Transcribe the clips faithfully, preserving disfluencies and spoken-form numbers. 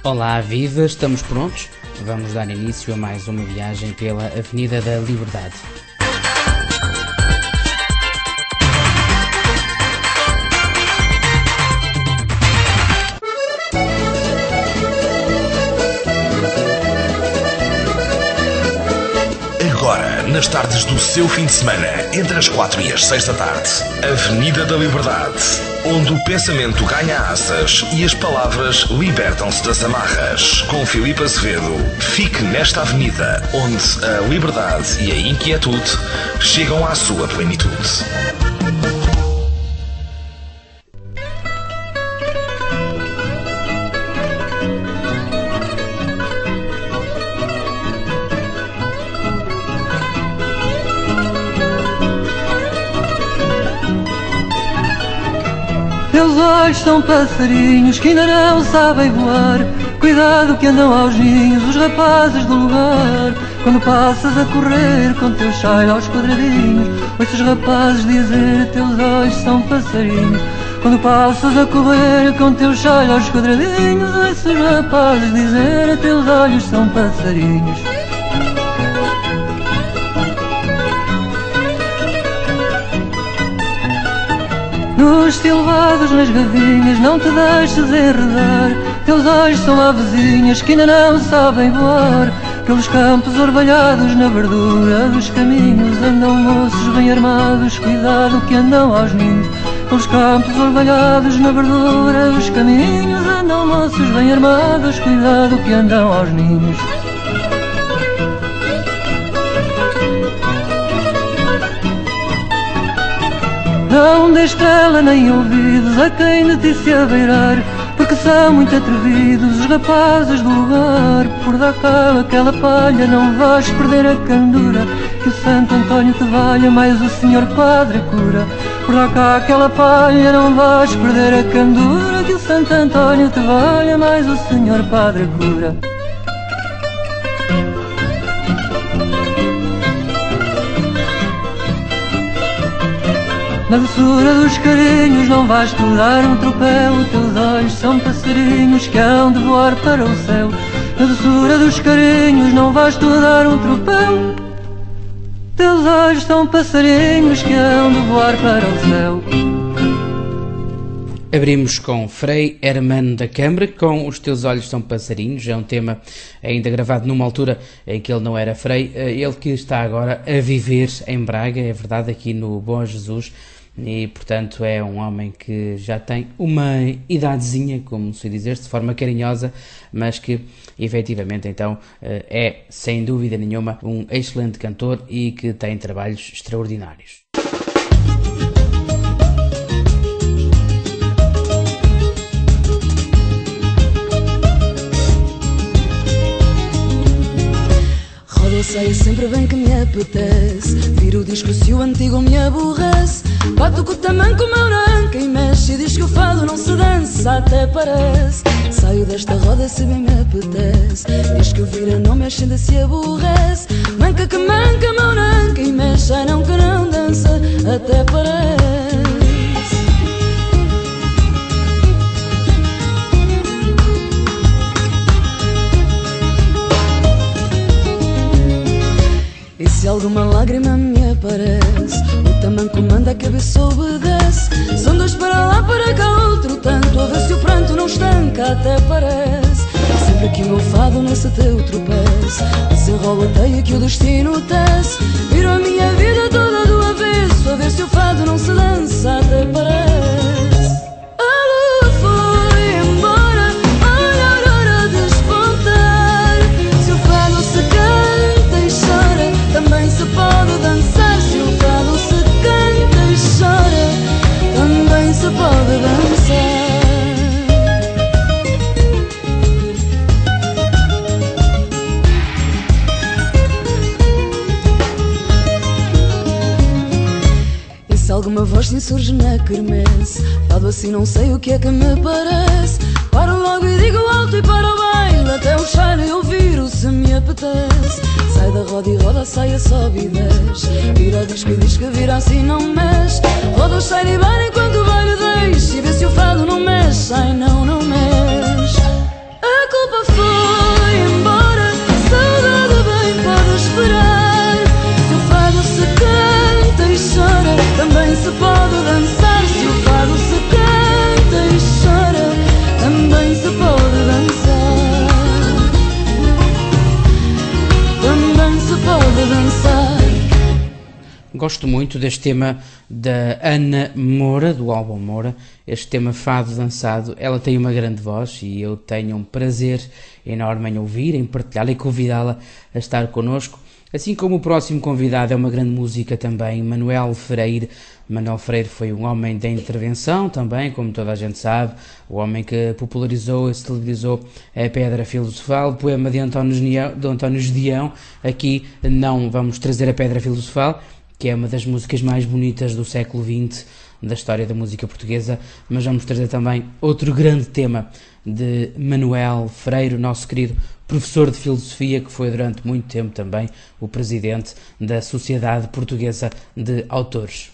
Olá, viva! Estamos prontos? Vamos dar início a mais uma viagem pela Avenida da Liberdade. Agora, nas tardes do seu fim de semana, entre as quatro e as seis da tarde, Avenida da Liberdade, onde o pensamento ganha asas e as palavras libertam-se das amarras. Com Filipe Azevedo, fique nesta avenida, onde a liberdade e a inquietude chegam à sua plenitude. Teus olhos são passarinhos que ainda não sabem voar. Cuidado que andam aos ninhos os rapazes do lugar. Quando passas a correr com teu chale aos quadradinhos, ouço os rapazes dizer: teus olhos são passarinhos. Quando passas a correr com teu chale aos quadradinhos, ouço os rapazes dizer: teus olhos são passarinhos. Nos silvados, nas gavinhas, não te deixes enredar. Teus olhos são avezinhas que ainda não sabem voar. Pelos campos orvalhados, na verdura dos caminhos, andam moços bem armados, cuidado que andam aos ninhos. Pelos campos orvalhados, na verdura dos caminhos, andam moços bem armados, cuidado que andam aos ninhos. Não dê estrela nem ouvidos a quem de ti se abeirar, porque são muito atrevidos os rapazes do lugar. Por dar cá aquela palha, não vais perder a candura, que o Santo António te valha, mais o Senhor Padre cura. Por dar cá aquela palha, não vais perder a candura, que o Santo António te valha, mais o Senhor Padre cura. Na doçura dos carinhos não vais tu dar um tropel. Teus olhos são passarinhos que hão de voar para o céu. Na doçura dos carinhos não vais tu dar um tropel. Teus olhos são passarinhos que hão de voar para o céu. Abrimos com Frei Hermano da Câmara, com Os Teus Olhos São Passarinhos. É um tema ainda gravado numa altura em que ele não era frei. Ele que está agora a viver em Braga, é verdade, aqui no Bom Jesus. E, portanto, é um homem que já tem uma idadezinha, como se dizer, de forma carinhosa, mas que, efetivamente, então, é, sem dúvida nenhuma, um excelente cantor e que tem trabalhos extraordinários. Eu sei sempre bem que me apetece, viro o disco se o antigo me aborrece. Bato com o tamanco, o meu nanca e mexe e diz que o fado não se dança, até parece. Saio desta roda se bem me apetece, diz que o vira não mexe ainda se aborrece. Manca que manca, meu nanca e mexe, ai não que não dança, até parece. E se alguma lágrima me aparece, o tamanco manda, a cabeça obedece. São dois para lá, para cá, outro tanto, a ver se o pranto não estanca, até parece. Sempre que o meu fado nesse teu tropeço, desenrola a teia que o destino tece. Viro a minha vida toda do avesso, a ver se o fado não se dança, até parece. Também se pode dançar, se o fado se canta e chora, também se pode dançar. E se alguma voz se insurge na quermesse, fado assim não sei o que é que me parece. Paro logo e digo alto e para o baile, até o chale eu viro se me apetece. Sai da roda e roda, sai a sobe e desce. Vira o disco e diz que vira assim não mexe. Roda o sai e vai enquanto o baile deixa, e vê se o fado não mexe, ai não, não mexe. A culpa Gosto muito deste tema da Ana Moura, do álbum Moura, este tema Fado Dançado. Ela tem uma grande voz e eu tenho um prazer enorme em ouvir, em partilhá-la e convidá-la a estar connosco. Assim como o próximo convidado é uma grande música também, Manuel Freire. Manuel Freire foi um homem da intervenção também, como toda a gente sabe, o homem que popularizou e celebrizou a Pedra Filosofal, poema de António Gedeão, de António Gedeão. Aqui não vamos trazer a Pedra Filosofal, que é uma das músicas mais bonitas do século vinte da história da música portuguesa, mas vamos trazer também outro grande tema de Manuel Freire, o nosso querido professor de filosofia, que foi durante muito tempo também o presidente da Sociedade Portuguesa de Autores.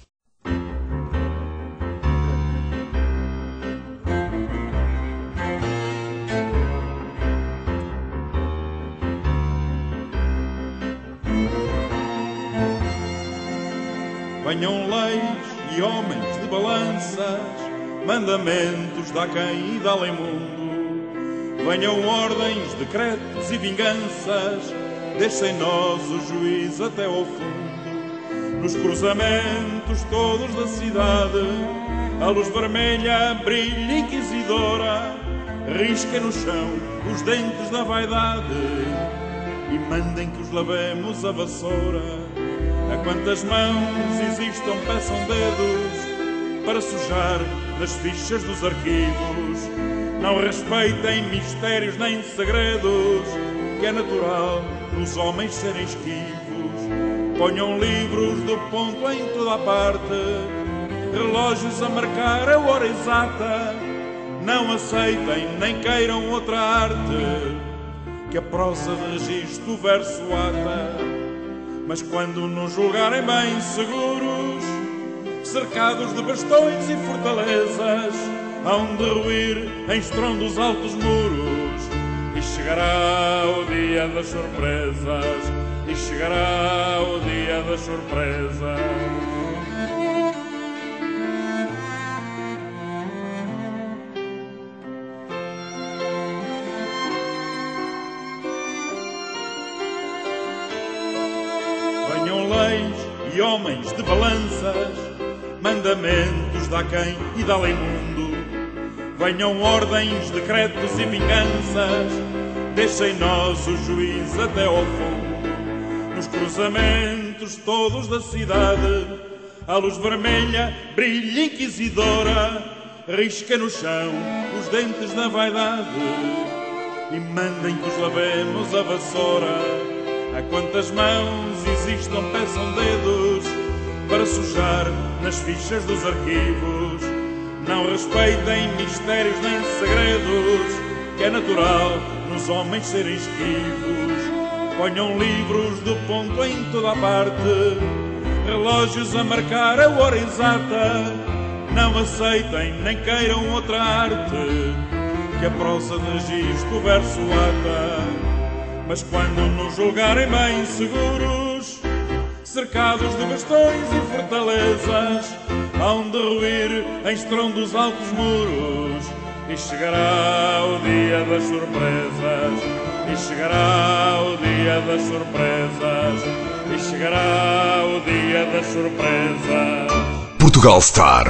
Venham leis e homens de balanças, mandamentos de aquém e de além mundo. Venham ordens, decretos e vinganças, deixem nós o juízo até ao fundo. Nos cruzamentos todos da cidade, a luz vermelha brilha inquisidora, risquem no chão os dentes da vaidade e mandem que os lavemos a vassoura. A quantas mãos existam, peçam dedos para sujar nas fichas dos arquivos. Não respeitem mistérios nem segredos, que é natural nos homens serem esquivos. Ponham livros do ponto em toda a parte, relógios a marcar a hora exata. Não aceitem nem queiram outra arte, que a prosa de registro o verso ata. Mas quando nos julgarem bem seguros, cercados de bastões e fortalezas, hão de ruir em estrondo os altos muros. E chegará o dia das surpresas, e chegará o dia das surpresas. E homens de balanças, mandamentos de aquém e de além mundo. Venham ordens, decretos e vinganças, deixem nós o juiz até ao fundo. Nos cruzamentos todos da cidade, a luz vermelha brilha inquisidora, risca no chão os dentes da vaidade e mandem que os lavemos a vassoura. A quantas mãos existam, peçam dedos para sujar nas fichas dos arquivos. Não respeitem mistérios nem segredos, que é natural nos homens serem esquivos. Ponham livros do ponto em toda a parte, relógios a marcar a hora exata. Não aceitem nem queiram outra arte, que a prosa de registro o verso ata. Mas quando nos julgarem bem seguros, cercados de bastões e fortalezas, hão de ruir em estrondo os altos muros. E chegará o dia das surpresas, e chegará o dia das surpresas, e chegará o dia das surpresas. Portugal Star.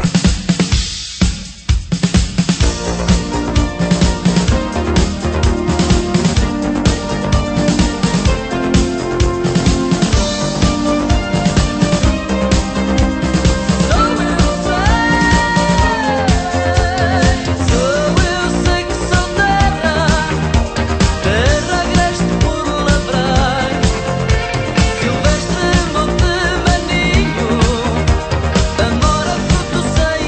Silvestre Monte Maninho, amor a fruto sem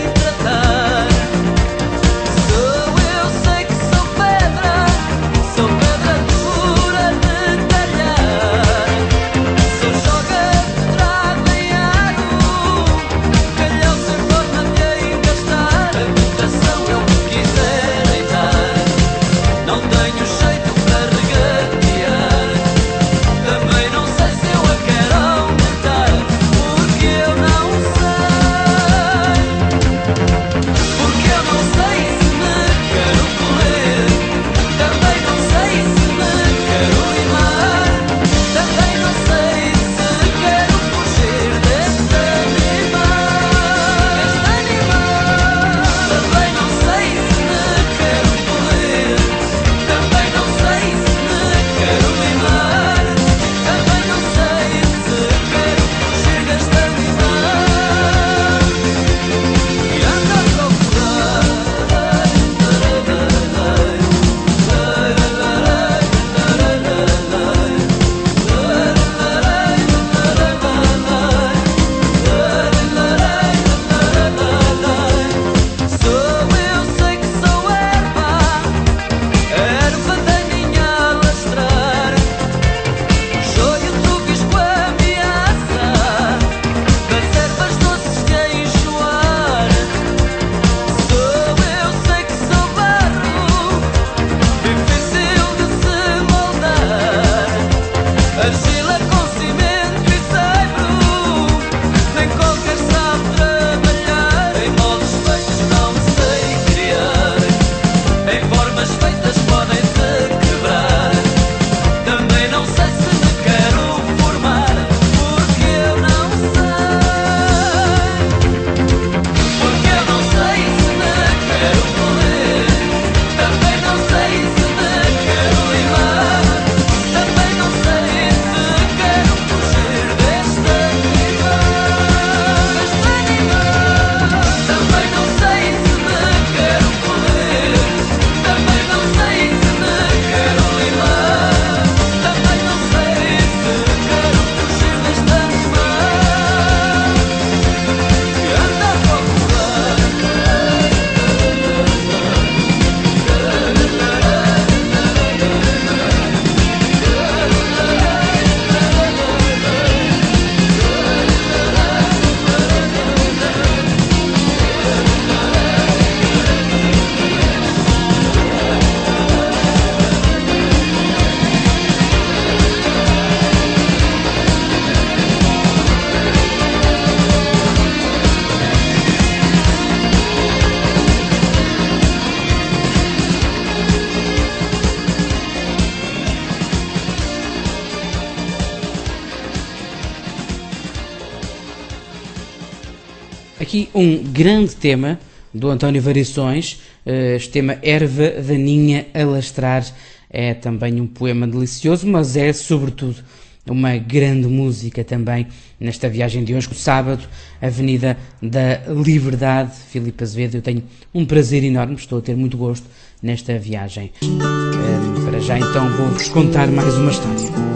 aqui um grande tema do António Variações, este tema Erva Daninha a Lastrar. É também um poema delicioso, mas é sobretudo uma grande música também nesta viagem de hoje, sábado, Avenida da Liberdade. Filipe Azevedo, eu tenho um prazer enorme, estou a ter muito gosto nesta viagem. Um, para já então vou-vos contar mais uma história.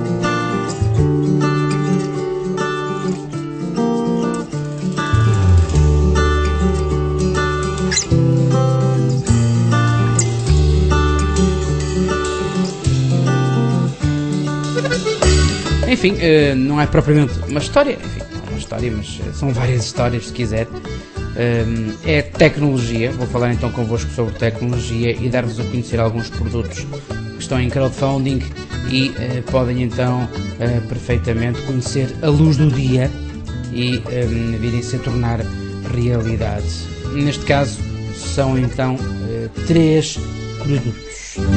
Enfim, não é propriamente uma história, enfim, é uma história, mas são várias histórias, se quiser. É tecnologia, vou falar então convosco sobre tecnologia e dar-vos a conhecer alguns produtos que estão em crowdfunding e podem então perfeitamente conhecer a luz do dia e virem-se a tornar realidade. Neste caso, são então três produtos.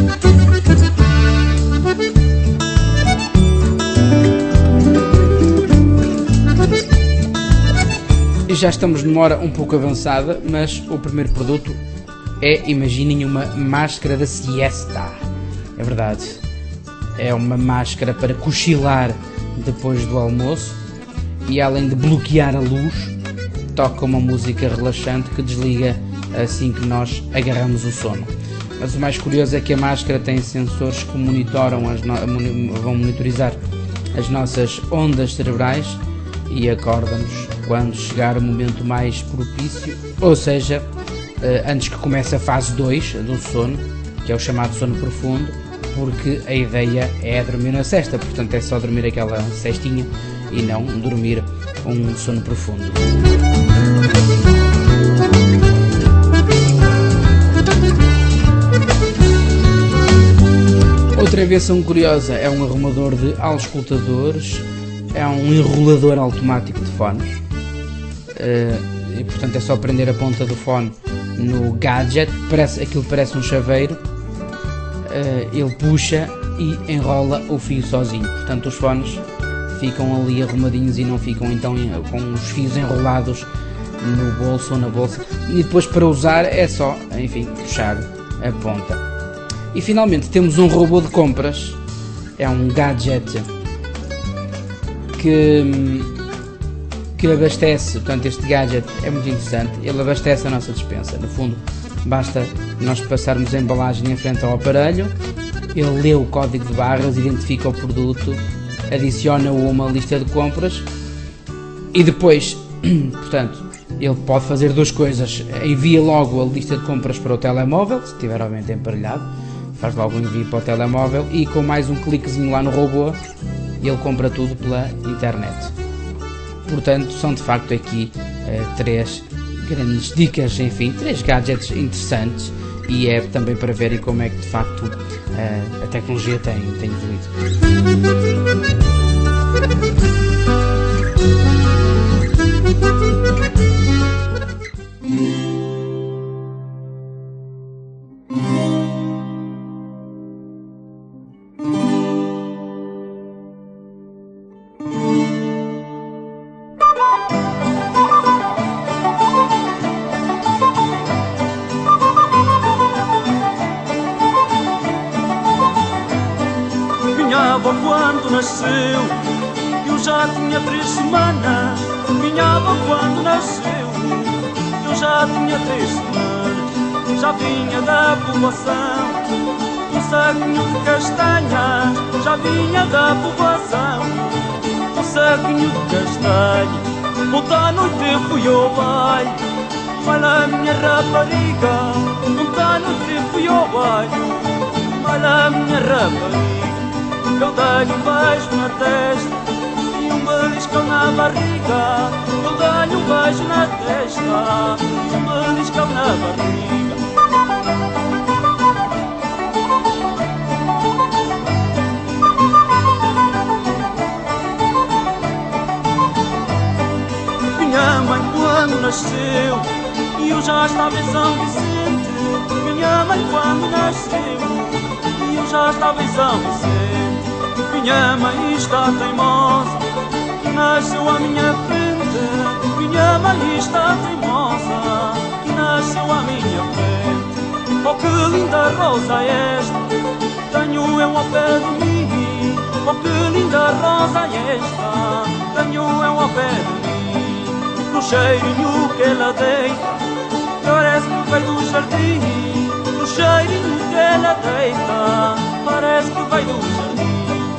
Já estamos numa hora um pouco avançada, mas o primeiro produto é, imaginem, uma máscara da siesta. É verdade, é uma máscara para cochilar depois do almoço e, além de bloquear a luz, toca uma música relaxante que desliga assim que nós agarramos o sono. Mas o mais curioso é que a máscara tem sensores que monitoram as no... vão monitorizar as nossas ondas cerebrais e acordam-nos quando chegar o momento mais propício, ou seja, antes que comece a fase dois do sono, que é o chamado sono profundo, porque a ideia é dormir na sesta, portanto é só dormir aquela cestinha e não dormir um sono profundo. Outra invenção curiosa é um arrumador de auscultadores. É um enrolador automático de fones uh, e portanto é só prender a ponta do fone no gadget, parece, aquilo parece um chaveiro, uh, ele puxa e enrola o fio sozinho, portanto os fones ficam ali arrumadinhos e não ficam então com os fios enrolados no bolso ou na bolsa, e depois para usar é só, enfim, puxar a ponta. E finalmente temos um robô de compras, é um gadget Que, que abastece, portanto este gadget é muito interessante, ele abastece a nossa despensa. No fundo, basta nós passarmos a embalagem em frente ao aparelho, ele lê o código de barras, identifica o produto, adiciona-o a uma lista de compras e depois, portanto, ele pode fazer duas coisas: envia logo a lista de compras para o telemóvel, se estiver obviamente emparelhado, faz logo o envio para o telemóvel e com mais um cliquezinho lá no robô, ele compra tudo pela internet. Portanto, são de facto aqui uh, três grandes dicas, enfim, três gadgets interessantes, e é também para verem como é que de facto uh, a tecnologia tem, tem evoluído. Quando nasceu, eu já tinha três semanas. Minha avó quando nasceu, eu já tinha três semanas. Já vinha da povoação, um saquinho de castanhas. Já vinha da povoação, um saquinho de castanhas. Ontem à noite fui ao baile, olha a minha rapariga. Ontem à noite fui ao baile, olha a minha rapariga. Eu dei-lhe um beijo na testa e um beliscão na barriga. Eu dei-lhe um beijo na testa e um beliscão na barriga. Minha mãe quando nasceu, eu já estava em São Vicente. Minha mãe quando nasceu, eu já estava em São Vicente. Minha mãe está teimosa, nasceu à minha frente. frente, minha malista teimosa, que nasceu à minha frente. Oh, que linda rosa é esta, tenho eu ao pé de mim. Oh, que linda rosa é esta, tenho eu ao pé de mim. No cheirinho que ela deita, parece que veio do jardim. No cheirinho que ela deita, parece que veio do jardim.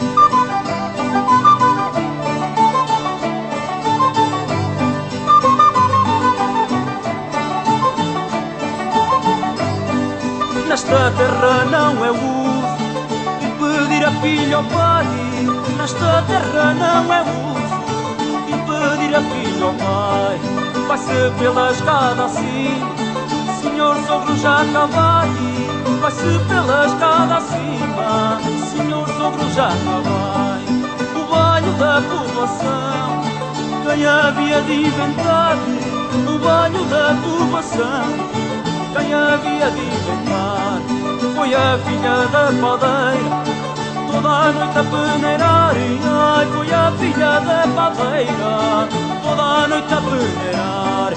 Nesta terra não é uso de pedir a filha ao pai. Nesta terra não é uso de pedir a filha ao pai. Vai-se pela escada acima, senhor sogro já cá vai. Vai-se pela escada acima, senhor sogro já cá vai. O banho da povoação, quem havia de inventar? O banho da povoação, quem havia de inventar? Foi a filha da padeira, toda a noite a peneirar. Ai, foi a filha da padeira, toda a noite a peneirar.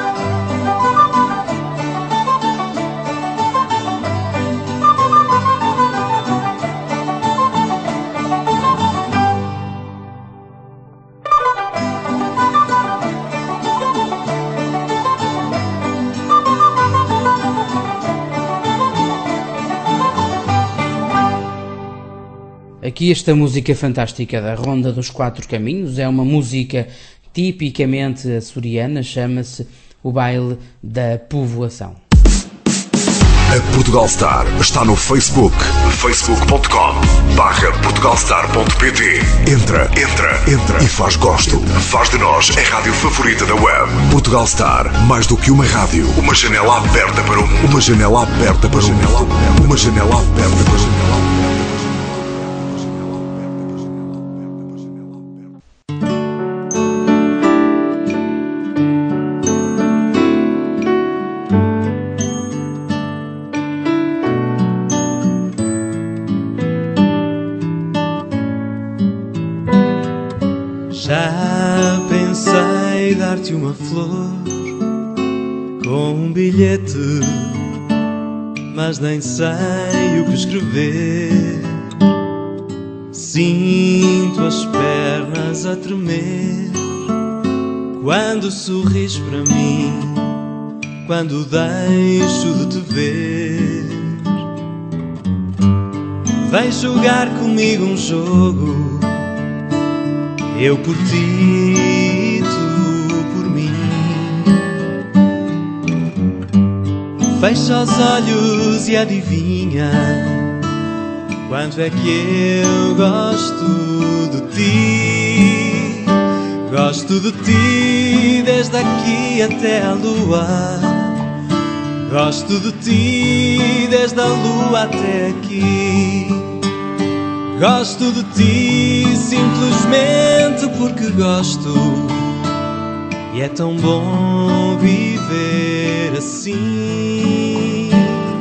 Aqui esta música fantástica da Ronda dos Quatro Caminhos é uma música tipicamente açoriana, chama-se O Baile da Povoação. A Portugal Star está no Facebook, facebook ponto com barra portugalstar ponto pt. Entra, entra, entra e faz gosto. Faz de nós a rádio favorita da web. Portugal Star, mais do que uma rádio, uma janela aberta para o mundo. Uma janela aberta para o mundo. Uma janela aberta para o mundo. Já pensei dar-te uma flor com um bilhete, mas nem sei o que escrever. Sinto as pernas a tremer quando sorris para mim, quando deixo de te ver. Vem jogar comigo um jogo, eu por ti, tu por mim. Fecha os olhos e adivinha quanto é que eu gosto de ti. Gosto de ti desde aqui até a lua. Gosto de ti desde a lua até aqui. Gosto de ti simplesmente porque gosto, e é tão bom viver assim.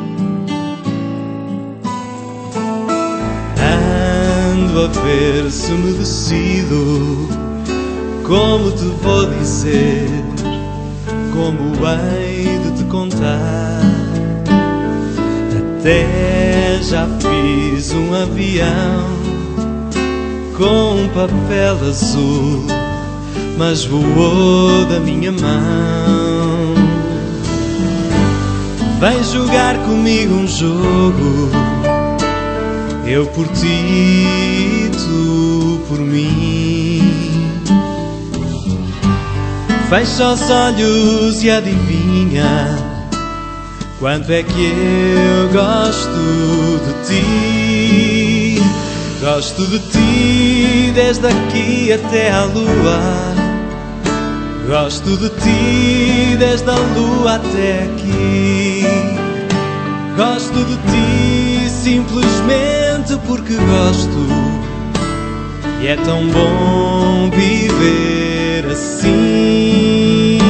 Ando a ver se me decido como te vou dizer, como hei de te contar. Até já fiz um avião com um papel azul, mas voou da minha mão. Vem jogar comigo um jogo, eu por ti, tu por mim. Fecha os olhos e adivinha quanto é que eu gosto de ti. Gosto de ti desde aqui até à lua. Gosto de ti desde a lua até aqui. Gosto de ti simplesmente porque gosto, e é tão bom viver assim.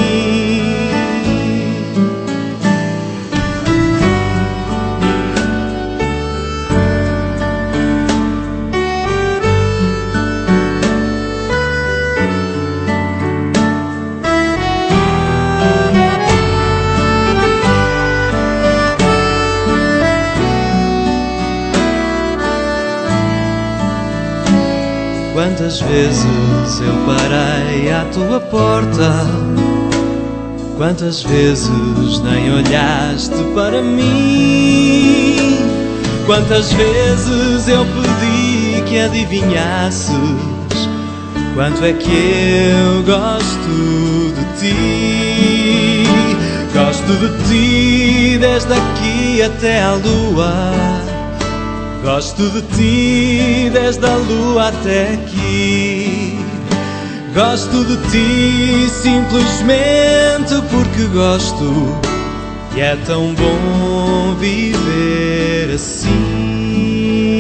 Quantas vezes eu parei à tua porta, quantas vezes nem olhaste para mim, quantas vezes eu pedi que adivinhasses quanto é que eu gosto de ti. Gosto de ti desde aqui até à lua, gosto de ti desde a lua até aqui. Gosto de ti simplesmente porque gosto, e é tão bom viver assim.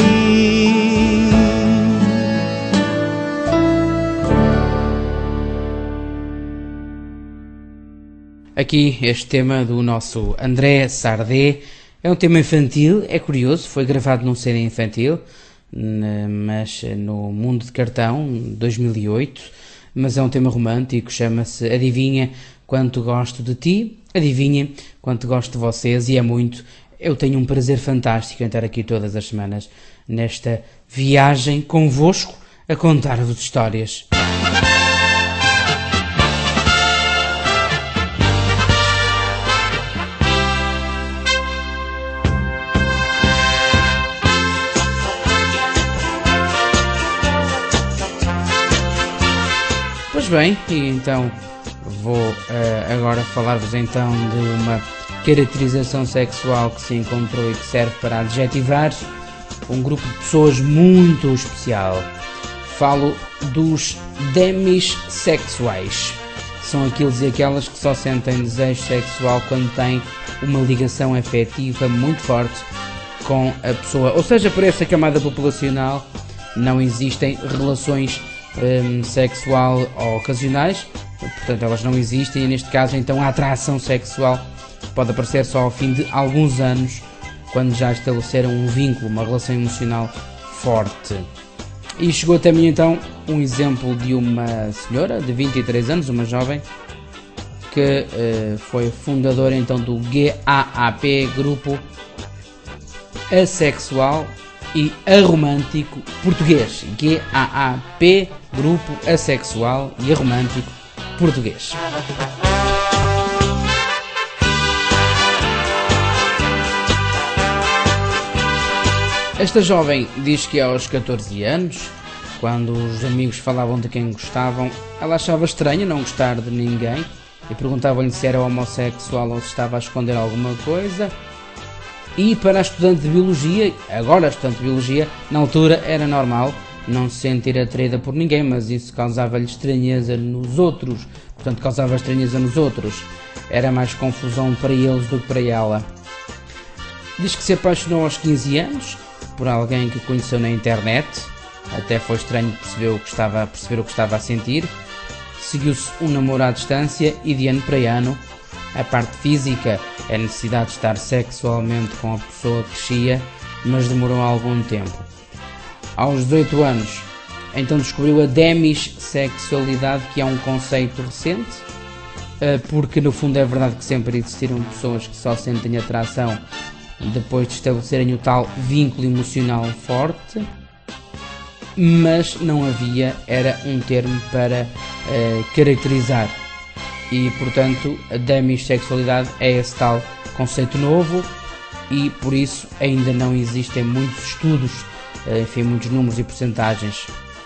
Aqui este tema do nosso André Sardé é um tema infantil, é curioso, foi gravado num C D infantil, mas no Mundo de Cartão, dois mil e oito, mas é um tema romântico, chama-se Adivinha Quanto Gosto de Ti, adivinhem quanto gosto de vocês, e é muito. Eu tenho um prazer fantástico em estar aqui todas as semanas nesta viagem convosco a contar-vos histórias. Pois bem, e então vou uh, agora falar-vos então de uma caracterização sexual que se encontrou e que serve para adjetivar um grupo de pessoas muito especial. Falo dos demissexuais. São aqueles e aquelas que só sentem desejo sexual quando têm uma ligação afetiva muito forte com a pessoa. Ou seja, por essa camada populacional não existem relações Um, sexual ou ocasionais, portanto elas não existem, e neste caso então a atração sexual pode aparecer só ao fim de alguns anos, quando já estabeleceram um vínculo, uma relação emocional forte. E chegou até mim então um exemplo de uma senhora de vinte e três anos, uma jovem, que uh, foi fundadora então do G A A P, Grupo Assexual e Aromântico Português. G A A P, Grupo Assexual e Aromântico Português. Esta jovem diz que aos catorze anos, quando os amigos falavam de quem gostavam, ela achava estranho não gostar de ninguém e perguntavam-lhe se era homossexual ou se estava a esconder alguma coisa. E para a estudante de Biologia, agora a estudante de Biologia, na altura era normal não se sentir atraída por ninguém, mas isso causava-lhe estranheza nos outros, portanto causava estranheza nos outros, era mais confusão para eles do que para ela. Diz que se apaixonou aos quinze anos por alguém que conheceu na internet, até foi estranho perceber o que estava, perceber o que estava a sentir. Seguiu-se um namoro à distância e de ano para ano a parte física, a necessidade de estar sexualmente com a pessoa crescia, mas demorou algum tempo. Aos dezoito anos, então descobriu a demissexualidade, que é um conceito recente, porque no fundo é verdade que sempre existiram pessoas que só sentem atração depois de estabelecerem o tal vínculo emocional forte, mas não havia, era um termo para uh, caracterizar. E, portanto, a demissexualidade é esse tal conceito novo e, por isso, ainda não existem muitos estudos, enfim, muitos números e percentagens.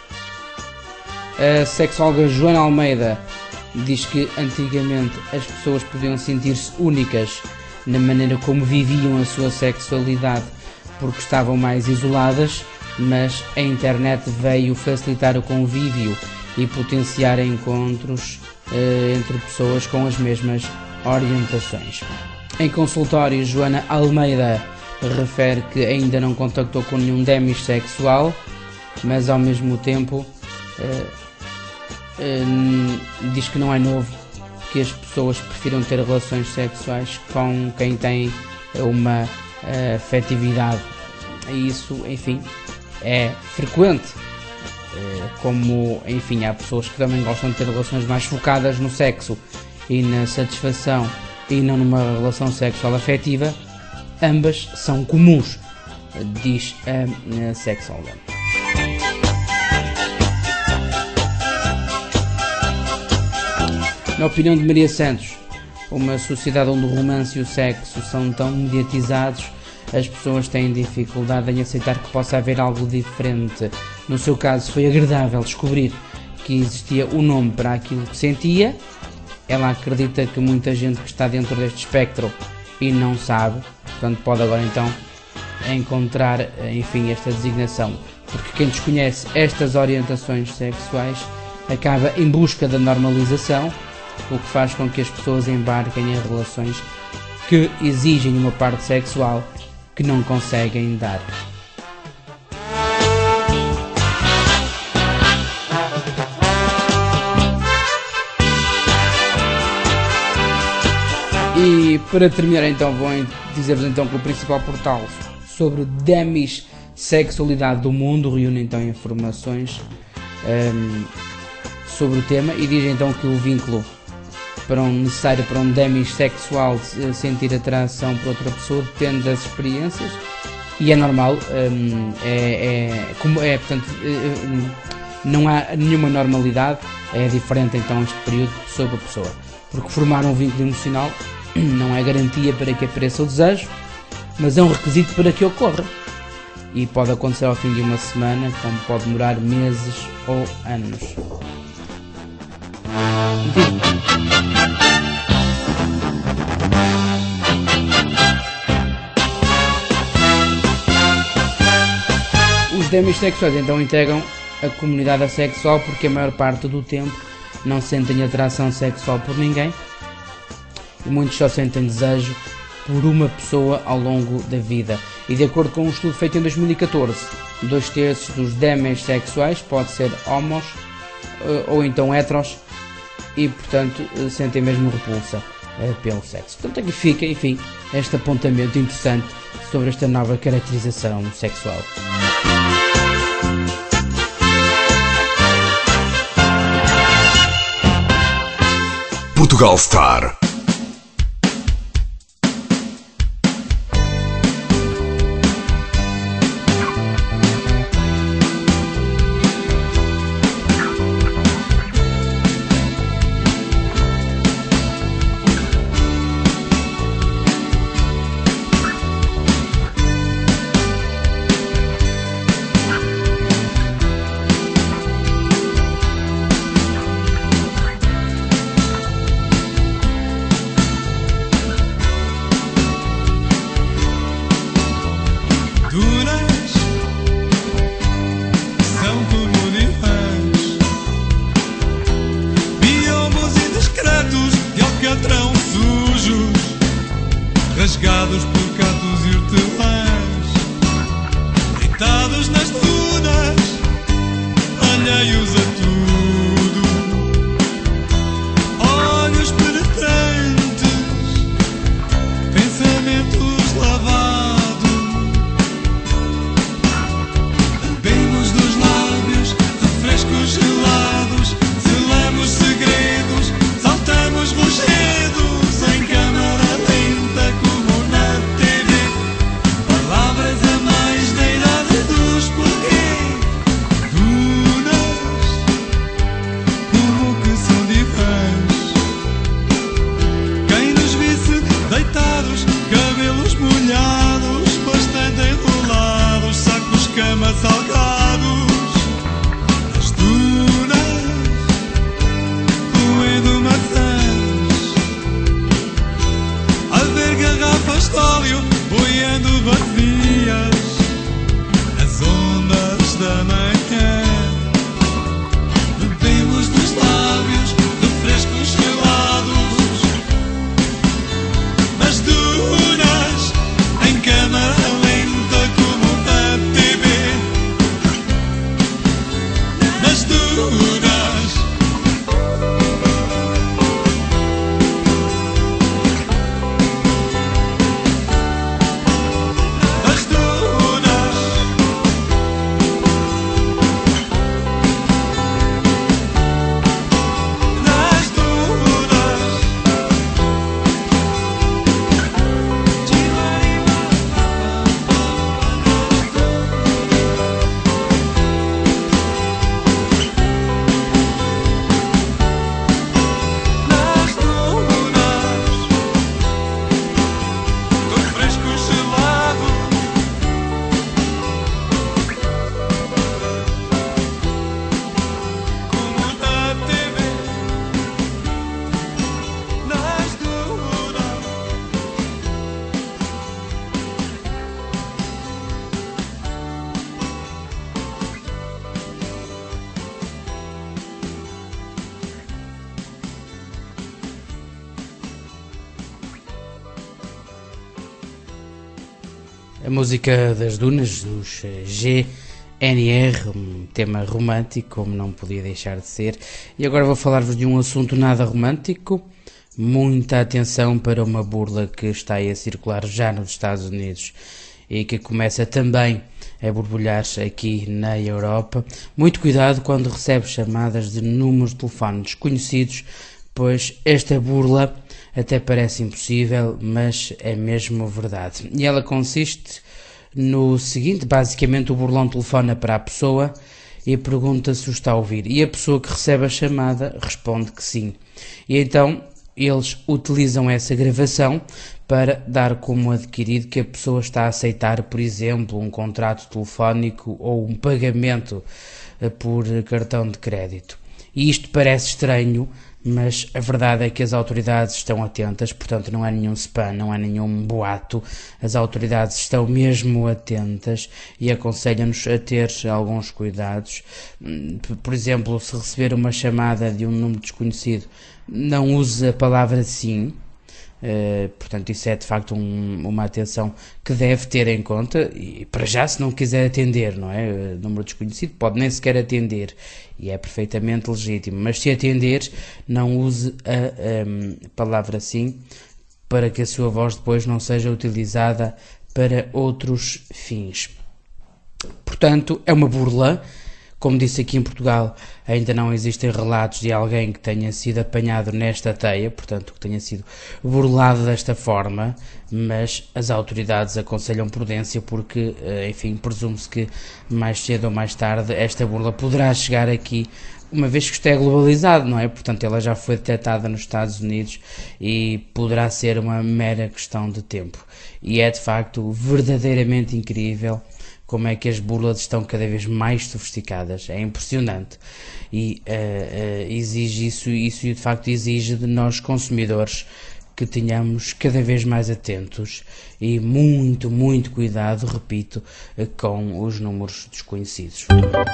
A sexóloga Joana Almeida diz que antigamente as pessoas podiam sentir-se únicas na maneira como viviam a sua sexualidade porque estavam mais isoladas, mas a internet veio facilitar o convívio e potenciar encontros entre pessoas com as mesmas orientações. Em consultório, Joana Almeida refere que ainda não contactou com nenhum demissexual, mas ao mesmo tempo uh, uh, diz que não é novo que as pessoas prefiram ter relações sexuais com quem tem uma uh, afetividade. E isso, enfim, é frequente. Como, enfim, há pessoas que também gostam de ter relações mais focadas no sexo e na satisfação e não numa relação sexual afetiva, ambas são comuns, diz a sexóloga. Na opinião de Maria Santos, uma sociedade onde o romance e o sexo são tão mediatizados, as pessoas têm dificuldade em aceitar que possa haver algo diferente. No seu caso, foi agradável descobrir que existia um nome para aquilo que sentia. Ela acredita que muita gente que está dentro deste espectro e não sabe, portanto pode agora então encontrar, enfim, esta designação, porque quem desconhece estas orientações sexuais acaba em busca da normalização, o que faz com que as pessoas embarquem em relações que exigem uma parte sexual que não conseguem dar. E para terminar então vou dizer-vos então que o principal portal sobre demissexualidade do mundo reúne então informações um, sobre o tema e diz então que o vínculo para um, necessário para um demissexual sentir atração por outra pessoa depende das experiências e é normal, um, é, é, como é, portanto, é, não há nenhuma normalidade, é diferente então este período de pessoa para pessoa, porque formar um vínculo emocional não é garantia para que apareça o desejo, mas é um requisito para que ocorra. E pode acontecer ao fim de uma semana, como pode demorar meses ou anos. Os demissexuais então integram a comunidade assexual porque a maior parte do tempo não sentem atração sexual por ninguém. E muitos só sentem desejo por uma pessoa ao longo da vida. E de acordo com um estudo feito em dois mil e catorze, dois terços dos demissexuais pode ser homos ou então heteros e portanto sentem mesmo repulsa pelo sexo. Portanto aqui fica, enfim, este apontamento interessante sobre esta nova caracterização sexual. Portugal Star. Rasgados por gatos e hortelãs, deitados nas dunas, alheios a tudo, olhos penetrantes, pensamentos lavados, bebemos dos lábios, refrescos gelados, selamos segredos, saltamos rochedos em câmara lenta como na T V, palavras a mais da idade dos porquê, dunas como que são divãs, quem nos visse deitados, cabelos molhados, bastante enrolados, sacos cama salgados, as dunas roendo maçãs, a ver garrafas de óleo boiando vazias nas ondas da manhã, bebemos dos lábios refrescos gelados, nas dunas em câmara lenta como na T V, nas dunas. As dunas, música das Dunas, dos G N R, um tema romântico, como não podia deixar de ser. E agora vou falar-vos de um assunto nada romântico. Muita atenção para uma burla que está aí a circular já nos Estados Unidos e que começa também a borbulhar aqui na Europa. Muito cuidado quando recebe chamadas de números de telefone desconhecidos, pois esta burla até parece impossível, mas é mesmo verdade. E ela consiste no seguinte: basicamente o burlão telefona para a pessoa e pergunta se o está a ouvir, e a pessoa que recebe a chamada responde que sim. E então eles utilizam essa gravação para dar como adquirido que a pessoa está a aceitar, por exemplo, um contrato telefónico ou um pagamento por cartão de crédito. E isto parece estranho, mas a verdade é que as autoridades estão atentas, portanto não é nenhum spam, não é nenhum boato. As autoridades estão mesmo atentas e aconselham-nos a ter alguns cuidados. Por exemplo, se receber uma chamada de um número desconhecido, não use a palavra sim. Uh, portanto, isso é de facto um, uma atenção que deve ter em conta. E para já, se não quiser atender, não é? Uh, número desconhecido, pode nem sequer atender e é perfeitamente legítimo, mas se atender, não use a um, palavra sim, para que a sua voz depois não seja utilizada para outros fins. Portanto, é uma burla. Como disse, aqui em Portugal ainda não existem relatos de alguém que tenha sido apanhado nesta teia, portanto que tenha sido burlado desta forma, mas as autoridades aconselham prudência porque, enfim, presume-se que mais cedo ou mais tarde esta burla poderá chegar aqui, uma vez que isto é globalizado, não é? Portanto, ela já foi detectada nos Estados Unidos e poderá ser uma mera questão de tempo. E é de facto verdadeiramente incrível como é que as burlas estão cada vez mais sofisticadas. É impressionante e uh, uh, exige isso, isso de facto exige de nós consumidores que tenhamos cada vez mais atentos e muito, muito cuidado, repito, uh, com os números desconhecidos.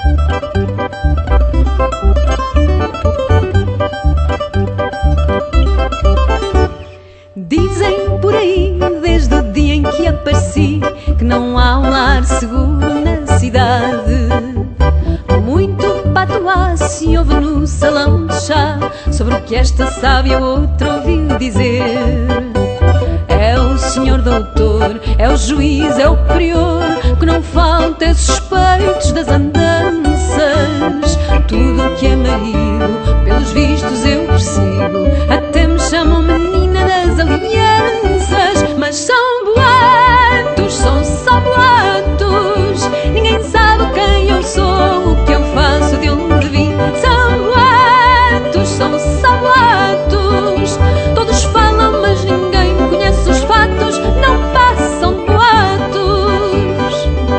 Dizem por aí, desde o dia em que apareci, que não há um lar seguro na cidade. Muito patuá se ouve no salão de chá sobre o que esta sábia outra ouviu dizer. É o senhor doutor, é o juiz, é o prior, que não falta é suspeitos das andanças. Tudo o que é marido, pelos vistos eu persigo, até me chamam menina das alianças. Mas são boatos, são só boatos, ninguém sabe quem eu sou, o que eu faço, de onde vim. São boatos, são só boatos, todos falam mas ninguém conhece os fatos, não passam de boatos.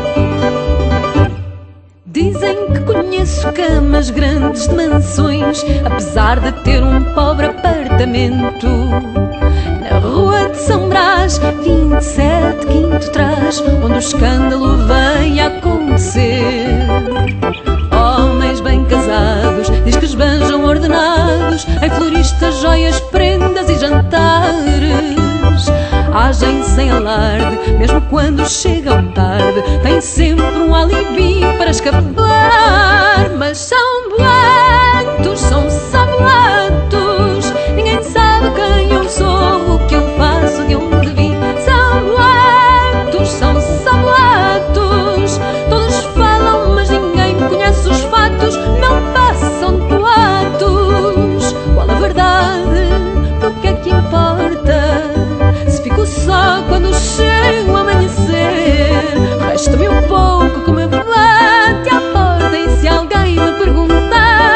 Dizem que conheço camas grandes de mansões, apesar de ter um pobre apartamento na rua de São Brás, vinte e sete, quinto trás, onde o escândalo vem a acontecer. Homens bem casados, diz que esbanjam ordenados em floristas, joias, prendas e jantares. Agem sem alarde, mesmo quando chegam tarde, têm sempre um alibi para escapar. Mas são boatos, são só boatos, ninguém sabe quem eu sou, o que eu faço, de onde vim. São boatos, são só boatos, todos falam mas ninguém conhece os fatos, não passam de boatos. Qual a verdade? O que é que importa? Se fico só quando chego a amanhecer, resta-me um pouco que me bate à porta, e se alguém me perguntar,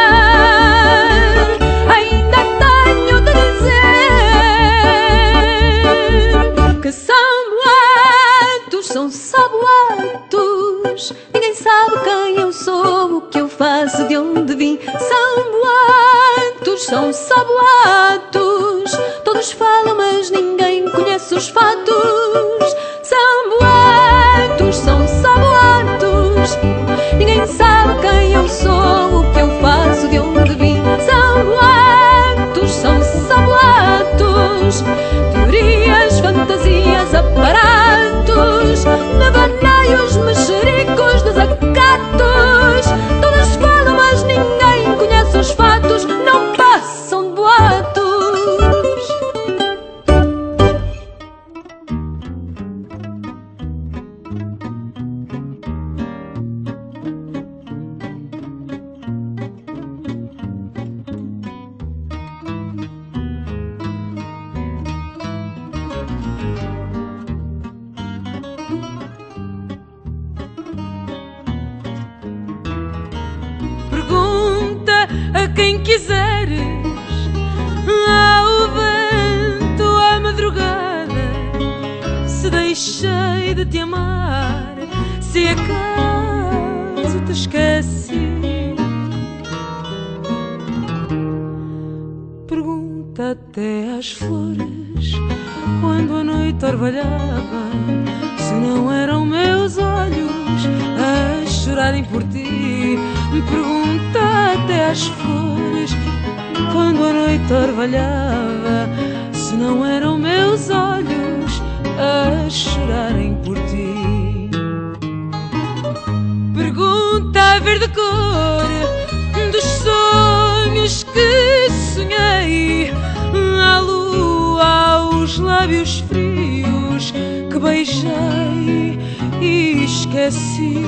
ainda tenho de dizer que são boatos, são só boatos, ninguém sabe quem eu sou, o que eu faço, de onde vim. São boatos, são só boatos, todos falam mas ninguém conhece os fatos. São boatos, são só boatos, ninguém sabe quem eu sou, o que eu faço, de onde vim. São boatos, são só boatos, teorias, fantasias, aparatos. os mexericos, desacatos. Todos falam, mas ninguém conhece os fatos, não passam de boatos. Pergunta a quem quiseres, ao vento, à madrugada, se deixei de te amar, se acaso te esqueci. Pergunta até às flores, quando a noite orvalhava, se não eram meus olhos a chorarem por ti. Pergunta até às flores, quando a noite orvalhava, se não eram meus olhos a chorarem por ti. Pergunta à verde cor dos sonhos que sonhei, à lua, aos lábios frios que beijei e esqueci.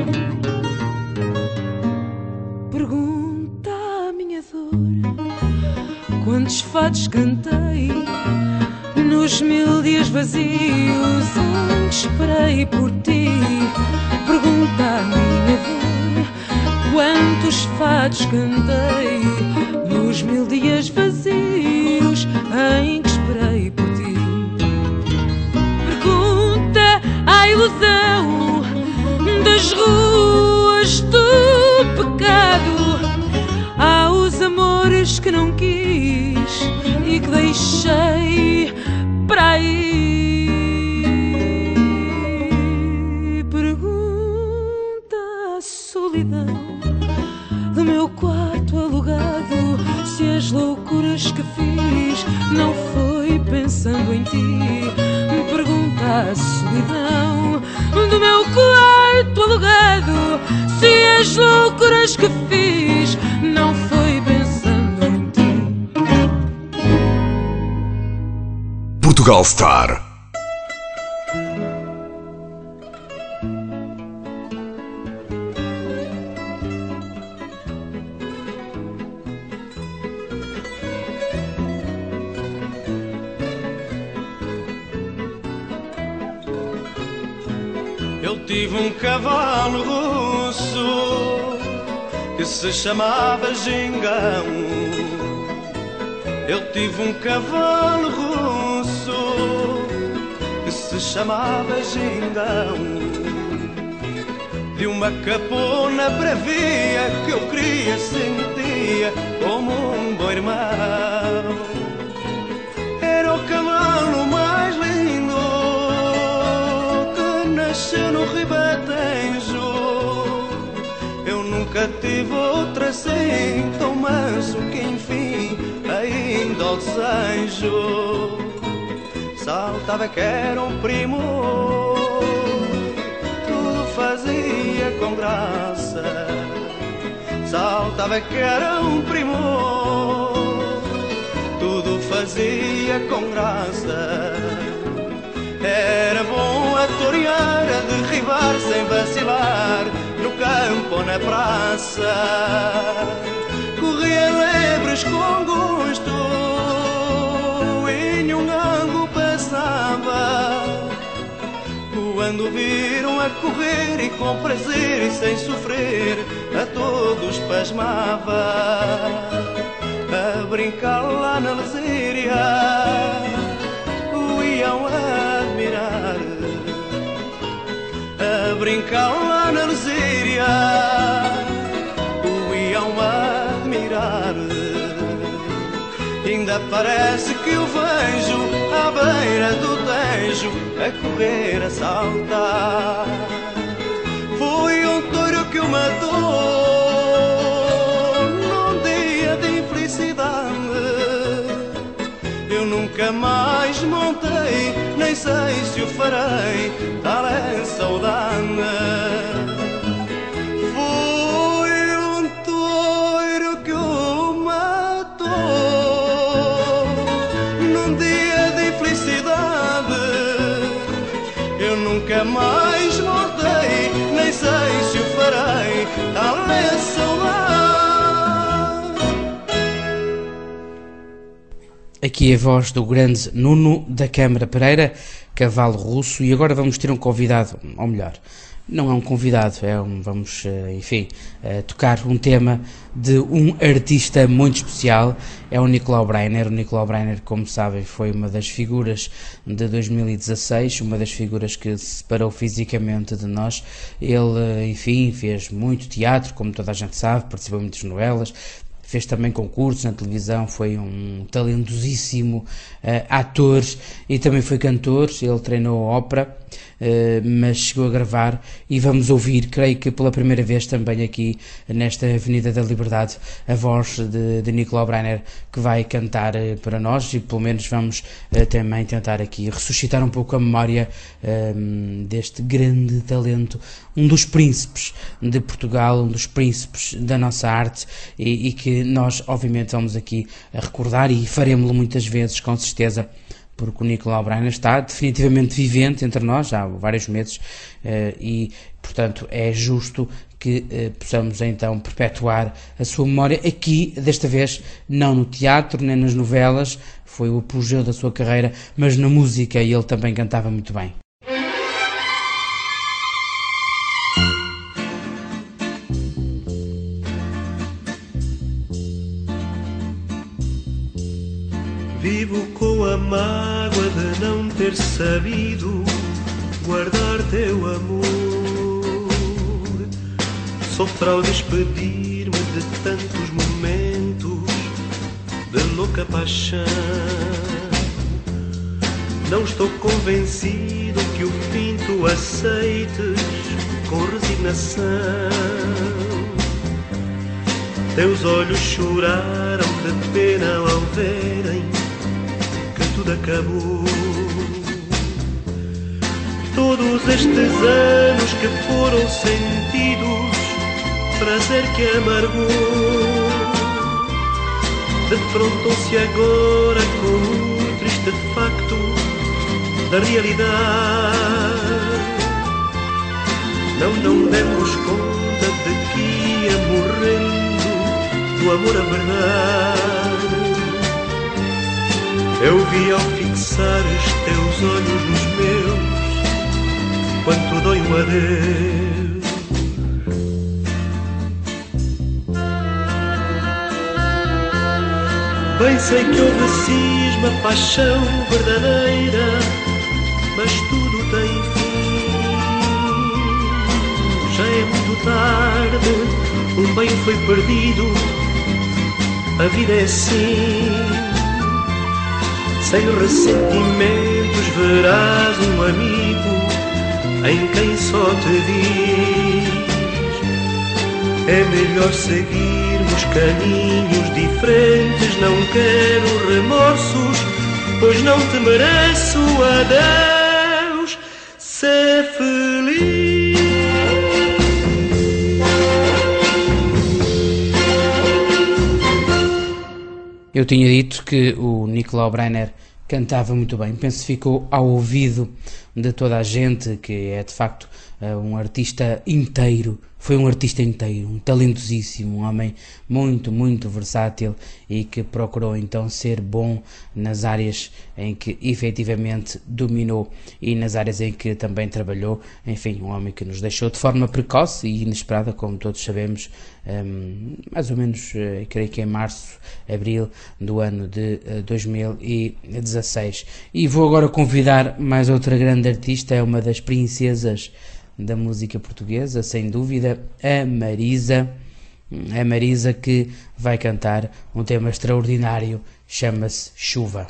Pergunta à minha dor quantos fados cantei nos mil dias vazios em que esperei por ti. Pergunta à minha dor quantos fados cantei nos mil dias vazios em que esperei por ti. Pergunta à ilusão das ruas do pecado, aos amores que não quis e que deixei para aí. Pergunta à solidão do meu quarto alugado, se as loucuras que fiz não foi pensando em ti. Pergunta à solidão do meu quarto alugado, se as loucuras que fiz não foi pensando em ti. Portugal Star. Eu tive um cavalo russo que se chamava Gingão. Eu tive um cavalo russo que se chamava Gingão. De uma capona bravia que eu queria, sentia como um bom irmão. Era o cavalo mais lindo que nasceu no Ribatejo. Eu nunca tive outro assim tão manso que enfim ainda o desejo. Saltava que era um primo, tudo fazia com graça. Saltava que era um primo, tudo fazia com graça. Era bom a torear, a derribar sem vacilar, no campo ou na praça. Corria lebres com gosto e nenhum ango passava. Quando viram a correr e com prazer e sem sofrer, a todos pasmava. A brincar lá na lesíria, o iam admirar. A brincar lá na lesíria, o iam admirar. Ainda parece que o vejo à beira do Tejo a correr, a saltar. Foi um touro que o matou num dia de infelicidade. Eu nunca mais montei, nem sei se o farei, tal é saudade. banda. Foi um touro que o matou num dia de infelicidade. Eu nunca mais voltei, nem sei se o farei, tal é a saudade. Aqui a voz do grande Nuno da Câmara Pereira, cavalo russo, e agora vamos ter um convidado, ou melhor, não é um convidado, é um, vamos, enfim, tocar um tema de um artista muito especial, é o Nicolau Breiner. O Nicolau Breiner, como sabem, foi uma das figuras de dois mil e dezasseis, uma das figuras que se separou fisicamente de nós. Ele, enfim, fez muito teatro, como toda a gente sabe, participou em muitas novelas, fez também concursos na televisão, foi um talentosíssimo uh, ator e também foi cantor. Ele treinou ópera, uh, mas chegou a gravar, e vamos ouvir, creio que pela primeira vez também aqui nesta Avenida da Liberdade, a voz de, de Nicolau Breiner, que vai cantar uh, para nós, e pelo menos vamos uh, também tentar aqui ressuscitar um pouco a memória uh, deste grande talento, um dos príncipes de Portugal, um dos príncipes da nossa arte, e, e que nós obviamente vamos aqui a recordar, e faremos-lo muitas vezes, com certeza, porque o Nicolau Breiner está definitivamente vivente entre nós já há vários meses, e portanto é justo que possamos então perpetuar a sua memória aqui, desta vez não no teatro nem nas novelas, foi o apogeu da sua carreira, mas na música, e ele também cantava muito bem. Vivo com a mágoa de não ter sabido guardar teu amor. Sofro ao despedir-me de tantos momentos de louca paixão. Não estou convencido que o fim tu aceites com resignação. Teus olhos choraram de pena ao verem tudo acabou. Todos estes anos que foram sentidos, prazer que amargou, defrontou-se agora com o triste facto da realidade. Não, não demos conta de que ia morrendo do amor à verdade. Eu vi ao fixar os teus olhos nos meus, quanto dói um adeus. Bem sei que houve cisma, paixão verdadeira, mas tudo tem fim. Já é muito tarde, um bem foi perdido, a vida é assim. Sem ressentimentos verás um amigo em quem só te diz: é melhor seguirmos caminhos diferentes. Não quero remorsos, pois não te mereço. Adeus, ser feliz. Eu tinha dito que o Nicolau Breiner cantava muito bem, penso que ficou ao ouvido de toda a gente, que é de facto um artista inteiro, foi um artista inteiro, um talentosíssimo, um homem muito, muito versátil, e que procurou então ser bom nas áreas em que efetivamente dominou e nas áreas em que também trabalhou. Enfim, um homem que nos deixou de forma precoce e inesperada, como todos sabemos, um, mais ou menos, uh, creio que em março, abril do ano de uh, dois mil e dezasseis. E vou agora convidar mais outra grande artista, é uma das princesas da música portuguesa, sem dúvida, a Marisa. A Marisa, que vai cantar um tema extraordinário, chama-se Chuva.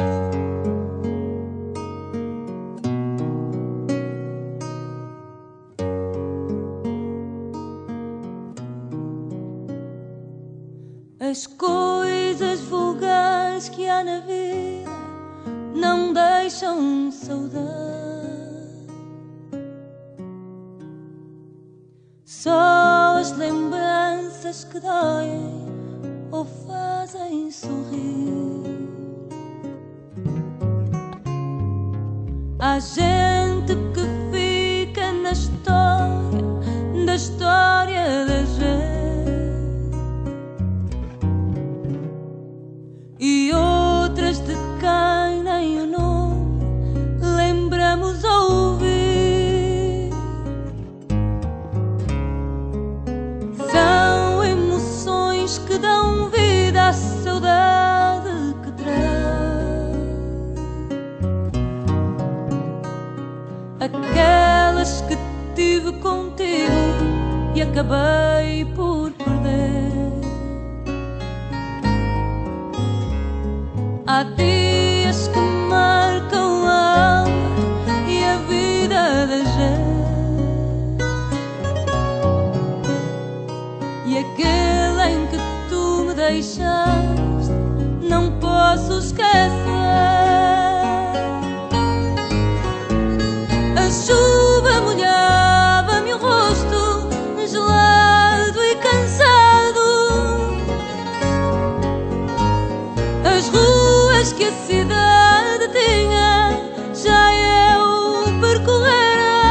As coisas vulgares que há na vida não deixam saudade. Só as lembranças que doem ou fazem sorrir. Há gente que fica na história, da história da gente, e outras de quem nem o nome lembramos ouvir. São emoções que dão vida à saudade que traz, aquelas que tive contigo e acabei por perder. Há dias que marcam a alma e a vida da gente, e aquele em que tu me deixaste não posso esquecer. A chuva molhava-me o rosto, gelado e cansado. As ruas que a cidade tinha já eu percorrera.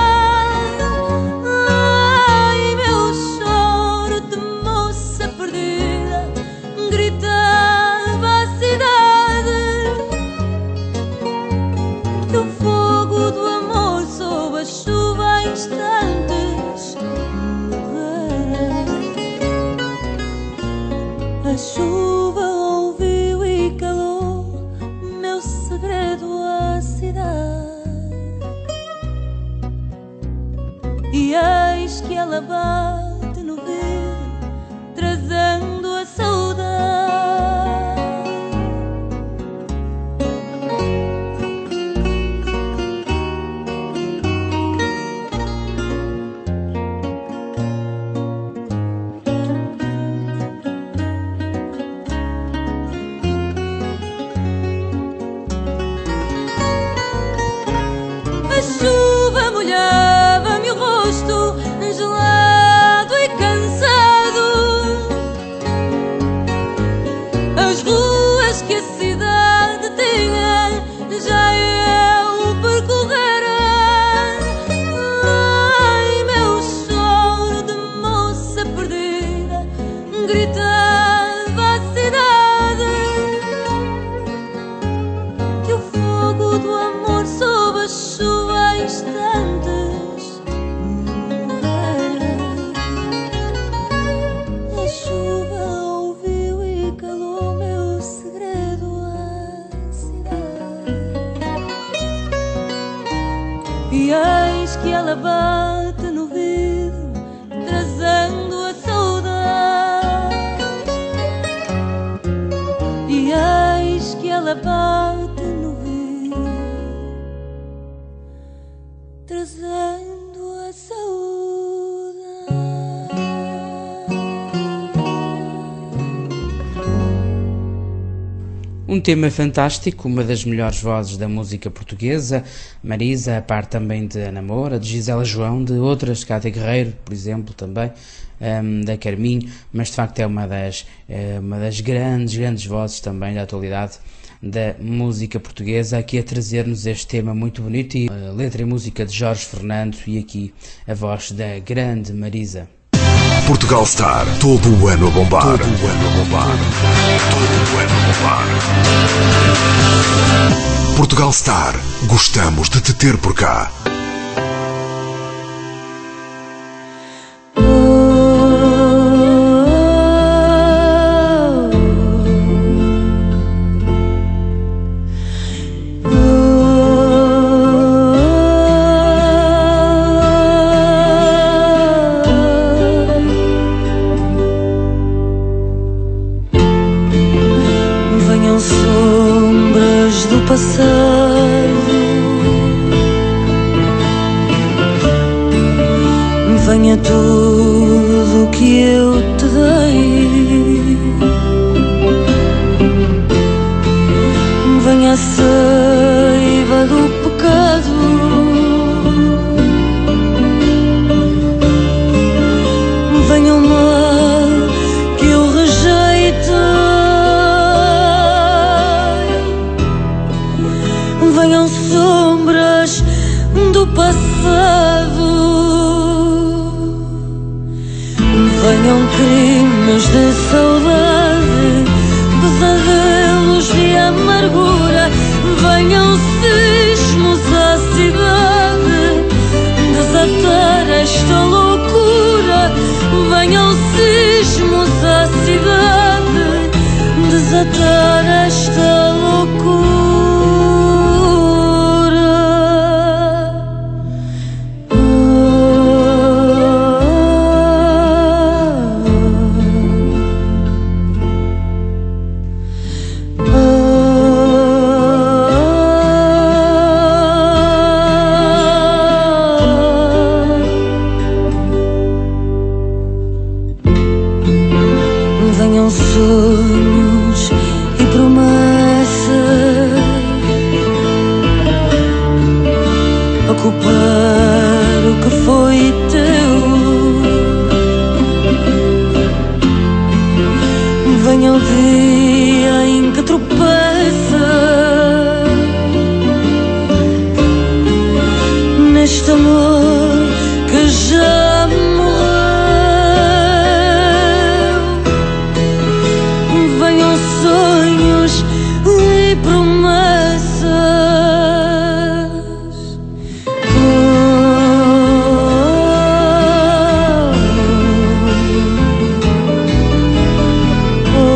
Ai, meu choro de moça perdida gritava a cidade que o fogo do amor sob a chuva em instantes morrera. A chuva ouviu e calou meu segredo à cidade, e eis que ela bate no vidro trazendo a saudade. A chuva molhava-me o rosto, gelado e cansado. As ruas que a cidade tinha já eu percorrera. Ai, meu choro de moça perdida gritava a cidade que o fogo do amor sob a chuva em instantes morrera. A chuva ouviu e calou meu segredo à cidade, e eis que ela bate no vidro trazendo a saudade. E eis que ela bate no vidro trazendo a saudade. Um tema fantástico, uma das melhores vozes da música portuguesa, Marisa, a par também de Ana Moura, de Gisela João, de outras, Cátia Guerreiro, por exemplo, também, um, da Carminho, mas de facto é uma das, é uma das grandes, grandes vozes também da atualidade da música portuguesa, aqui a trazer-nos este tema muito bonito, e a letra e música de Jorge Fernando, e aqui a voz da grande Marisa. Portugal Star, todo o ano a bombar. Todo o ano a bombar. Todo o ano a bombar. Portugal Star, gostamos de te ter por cá. Passado, venha tudo o que eu te dei, venha a seiva do pecado, do passado. Venham crimes de saudade, pesadelos de amargura. Venham sismos à cidade, desatar esta loucura. Venham sismos à cidade, desatar esta loucura. Sonhos e promessas ocupar o que foi teu. Venha o dia em que tropeça neste amor que já morreu. Sonhos e promessas, oh, oh,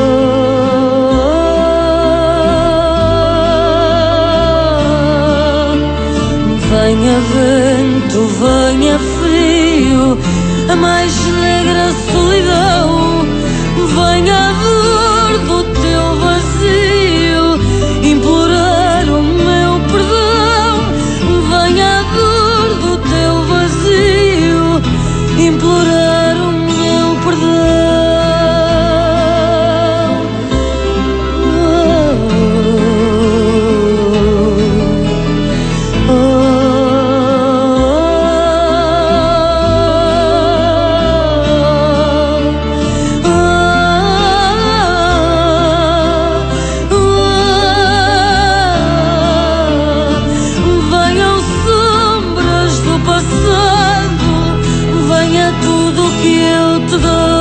oh. Venha vento, venha frio, a mais negra solidão. Venha a dor do teu vazio, implorar o meu perdão. Venha a dor do teu vazio, implorar o meu perdão. Oh, oh, oh, oh. Venham sombras do passado, venha tudo que eu te dou.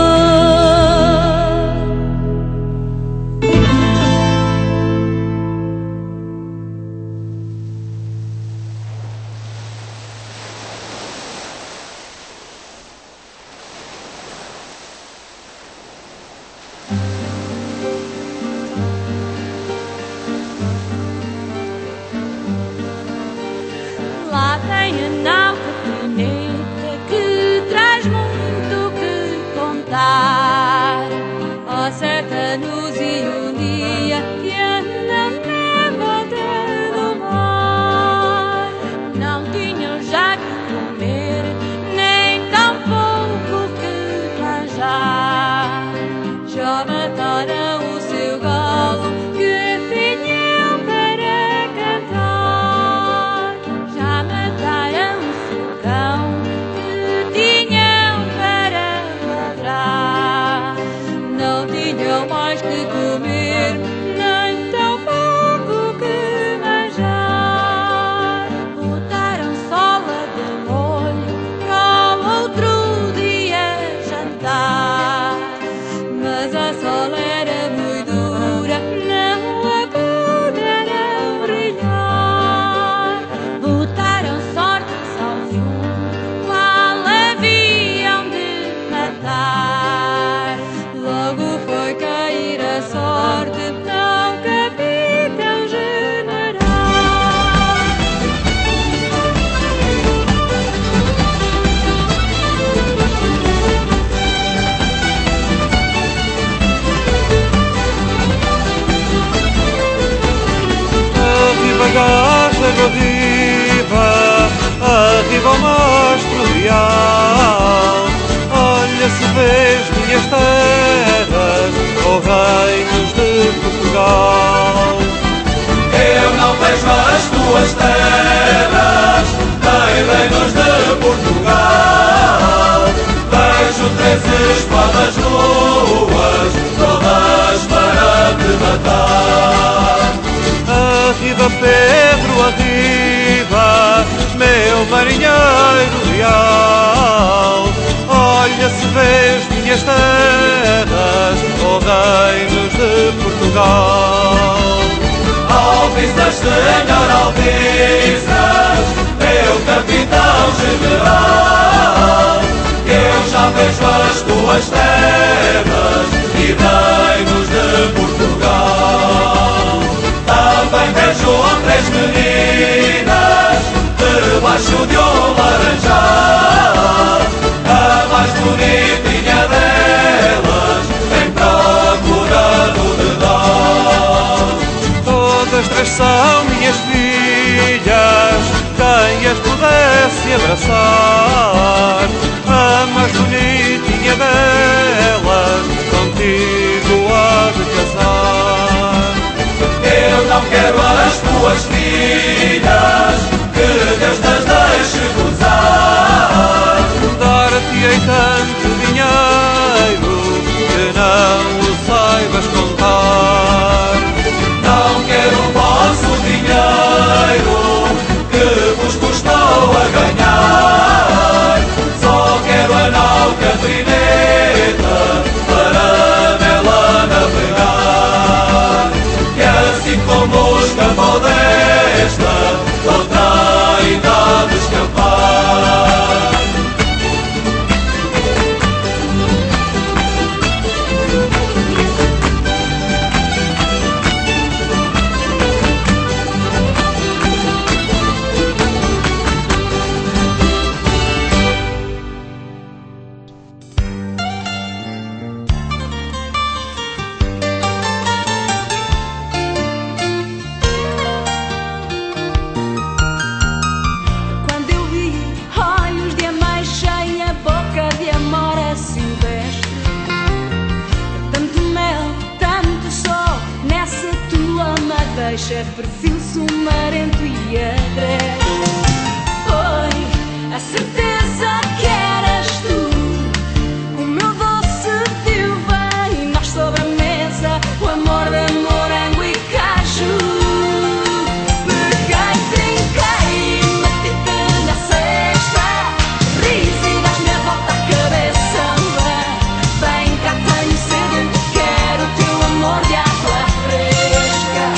Lá tem a nau caminhoneta que traz muito que contar. Há sete anos e um dia que andam na volta do mar. Não tinham já que comer, nem tão pouco que manjar. Já mataram o seu galo que tinham para cantar. Já mataram o seu cão que tinham para ladrar. Não tinham mais que comer, nem tão pouco que manjar. Botaram sola de molho para outro dia jantar. Mas a sola era muito dura, não a puderam brilhar. Botaram sorte ao fundo, qual haviam de matar. Logo foi cair a sorte, tão capitão general. Arriba gaja viva, arriba o mastro real. Olha se vês minhas terras, oh reinos de Portugal. Eu não vejo as tuas terras, nem reinos de Portugal. Vejo três espadas nuas, todas para te matar. Arriba Pedro, arriba, dinheiro real. Olha se vês minhas terras, ó reinos de Portugal. Alvisas, senhor Alvisas, meu capitão general, eu já vejo as tuas terras e reinos de Portugal. Também vejo três meninas debaixo de um laranjal, a mais bonitinha delas vem procura do dedal. Todas três são minhas filhas, quem as pudesse abraçar. A mais bonitinha delas contigo há de casar. Eu não quero as tuas filhas, que Deus te deixe gozar. Dar-te-ei tanto dinheiro que não o saibas contar. Não quero o vosso dinheiro que vos custou a ganhar. Só quero a nau Catrineta para nela navegar. E assim como escapou desta, outra ainda de escapar. É perfil sumarento e agreste. Foi a certeza que eras tu, o meu doce tio bem, e nós sobre a mesa o amor de morango e caju. Peguei, trinquei, meti-te na cesta, ris e das-me a volta à cabeça. Vem cá, tenho sede, quero o teu amor de água fresca.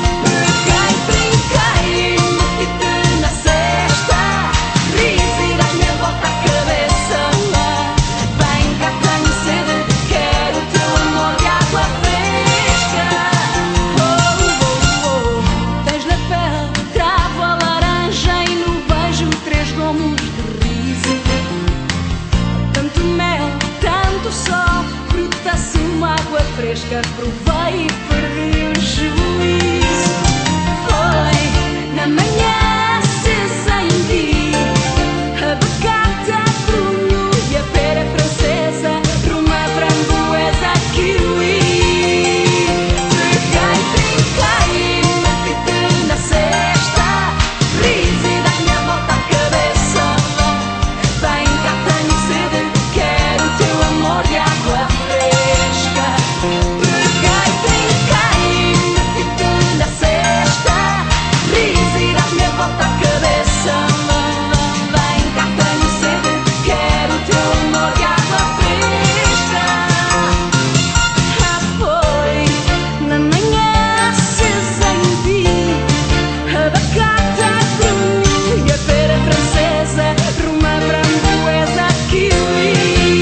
Fresca, provei e perdi o juízo. Foi na manhã acesa em ti, abacate a prunho e a pera francesa, romã, framboesa, kiwi. Peguei, trinquei, meti-te na cesta, ris e dás-me a volta à cabeça. Vem cá, tenho sede, quero o teu amor de água fresca. Peguei, trinquei, meti-te na cesta, ris e dás-me a volta à cabeça. Vem cá, tenho sede, quero o teu amor de água fresca. Ah, foi na manhã acesa em ti, abacate a prunho e a pera francesa, romã, framboesa, kiwi.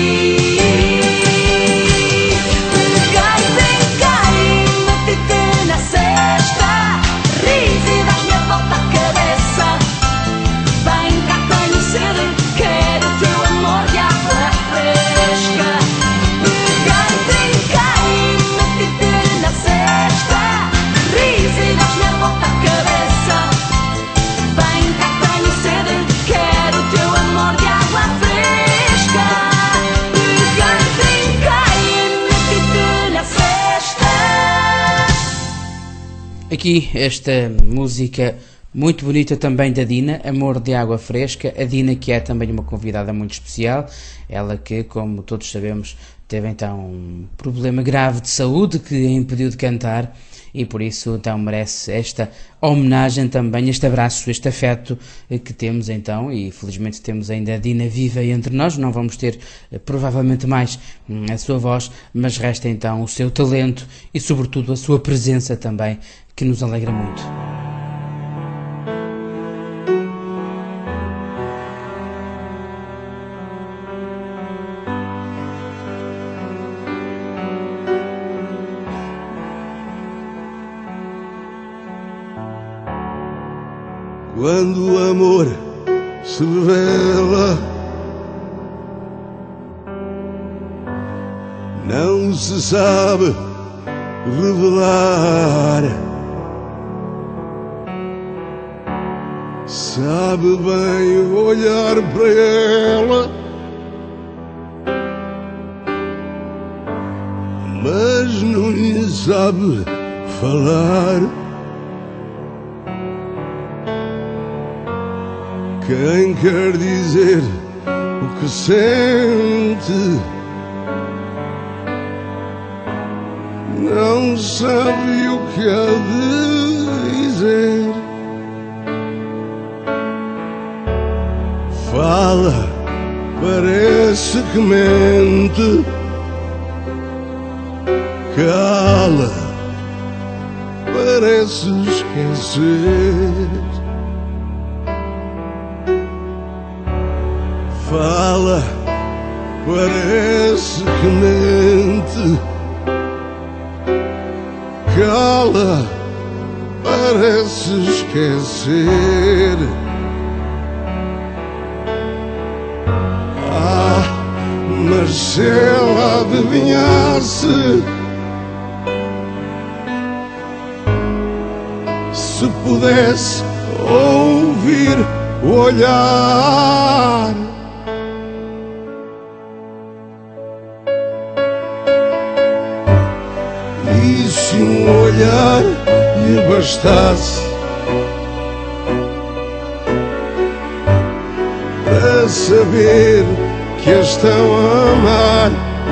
Aqui esta música muito bonita também da Dina, Amor de Água Fresca. A Dina, que é também uma convidada muito especial, ela que, como todos sabemos, teve então um problema grave de saúde que a impediu de cantar e por isso então merece esta homenagem também, este abraço, este afeto que temos então, e felizmente temos ainda a Dina viva entre nós. Não vamos ter provavelmente mais a sua voz, mas resta então o seu talento e sobretudo a sua presença também, que nos alegra muito. Quando o amor se revela, não se sabe revelar. Sabe bem olhar para ela, mas não lhe sabe falar. Quem quer dizer o que sente não sabe o que há de dizer. Fala, parece que mente. Cala, parece esquecer. Fala, parece que mente. Cala, parece esquecer. Ah, mas se ela adivinhasse, se pudesse ouvir o olhar, e se um olhar lhe bastasse para saber que a estão a amar,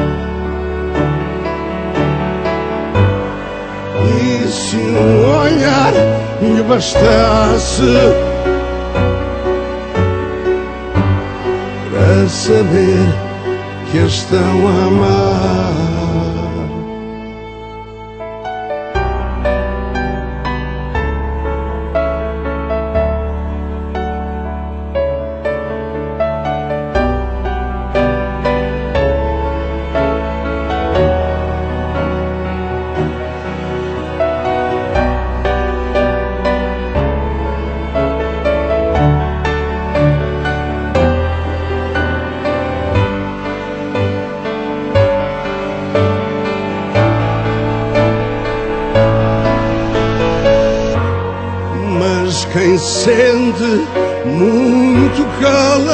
e se um olhar lhe bastasse para saber que a estão a amar. Quem sente muito cala,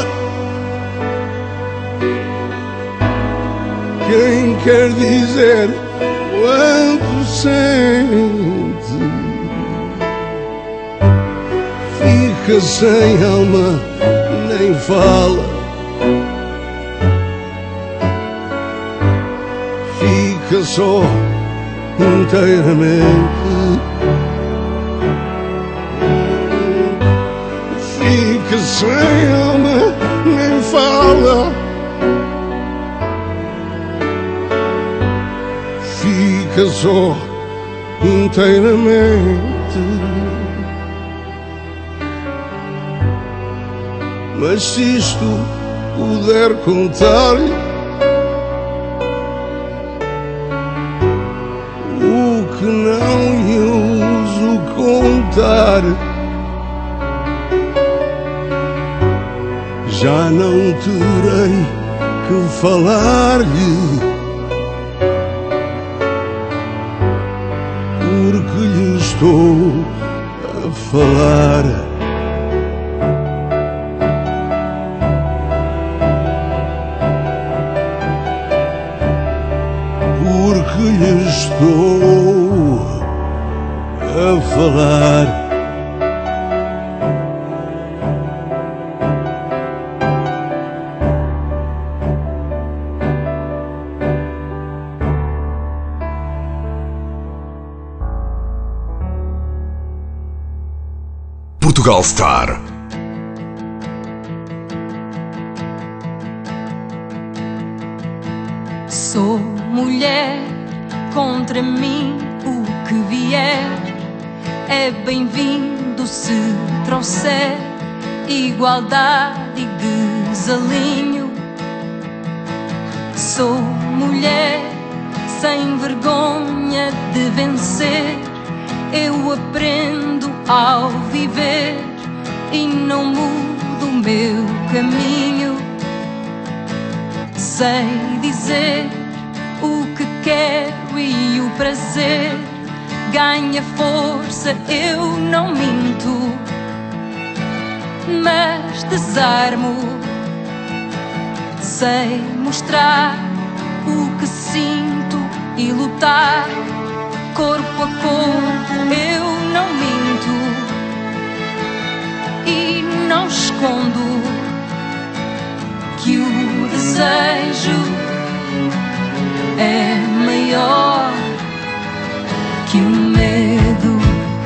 quem quer dizer quanto sente, fica sem alma, nem fala, fica só inteiramente. Fica sem alma, nem fala, fica só inteiramente. Mas se isto puder contar-lhe o que não lhe uso contar, já não terei que falar-lhe, porque lhe estou a falar. Porque lhe estou a falar. Portugal Star. Sou mulher, contra mim o que vier é bem-vindo se trouxer igualdade e desalinho. Sou mulher sem vergonha de vencer, eu aprendo ao viver e não mudo o meu caminho. Sei dizer o que quero e o prazer ganha força, eu não minto, mas desarmo. Sei mostrar o que sinto e lutar corpo a corpo, eu não minto e não escondo que o desejo é maior que o medo.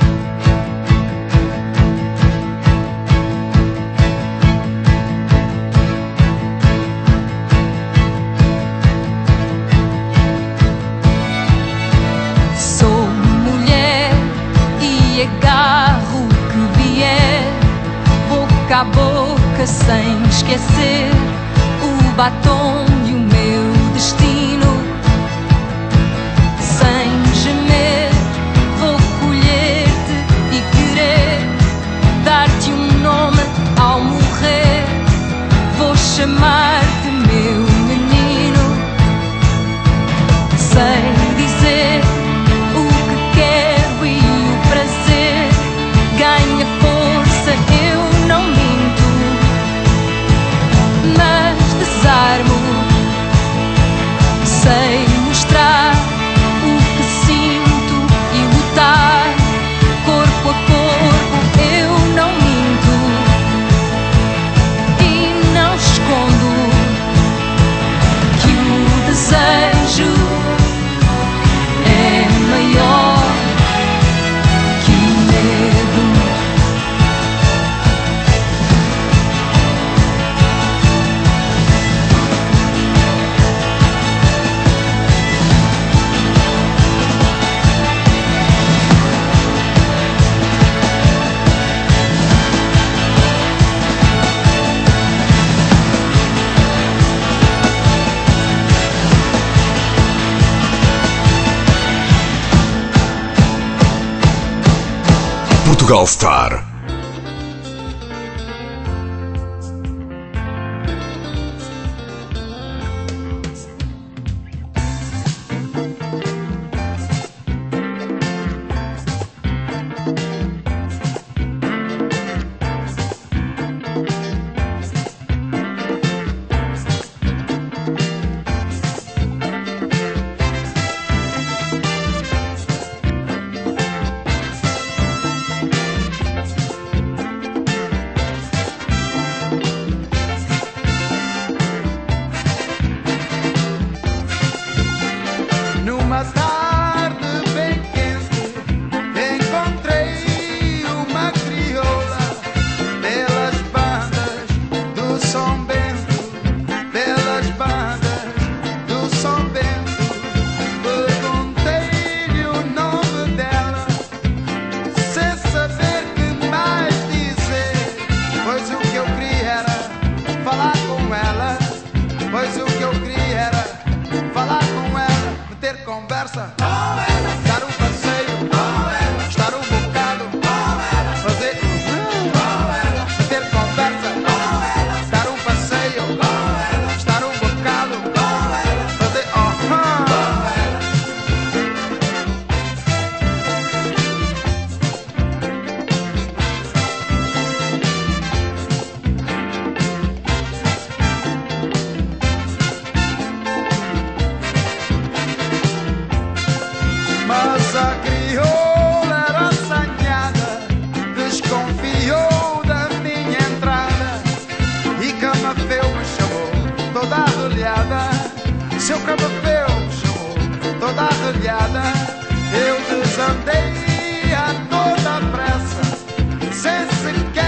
Sou mulher e agarro o que vier, boca a boca sem esquecer o batom e o meu destino. Sem gemer, vou colher-te e querer dar-te um nome ao morrer. Vou chamar-te meu menino. Sei dizer o que quero e o prazer ganha força, eu não minto, mas desarmo. Sei mostrar o que sinto e lutar corpo a corpo, eu não minto e não escondo que o desejo é maior que o medo. Portugal Star. Numa tarde bem quente, encontrei uma crioula pelas bandas do São Bento, pelas bandas do São Bento. Perguntei-lhe o nome dela, sem saber que mais dizer, pois o que eu queria era falar com ela, pois o que eu queria era falar com ela, ter conversa, dar um passeio, estar um bocado, fazer ter conversa, dar um passeio, estar um bocado, fazer mas a crioula era assanhada, desconfiou da minha entrada e Camafeu me chamou toda arrulhada. Seu Camafeu me chamou toda arrulhada. Eu desandei a toda pressa, sem sequer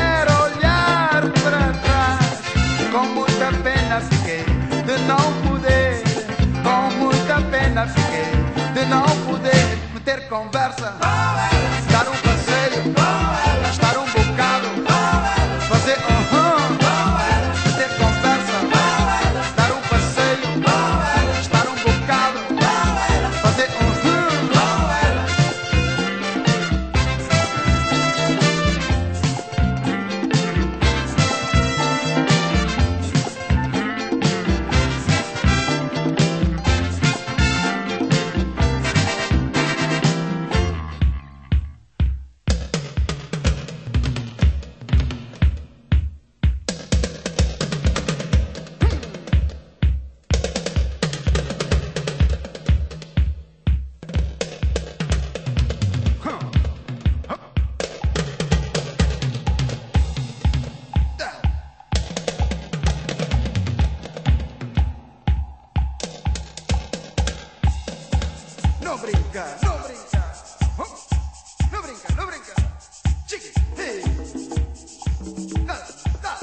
não poder, com muita pena fiquei de não poder meter conversa, dar um passeio, estar um bocado, fazer uhum, meter conversa, dar um passeio, estar um bocado, fazer uhum. Não brinca, não brinca, não brinca, não brinca, chique, hey, dá, dá,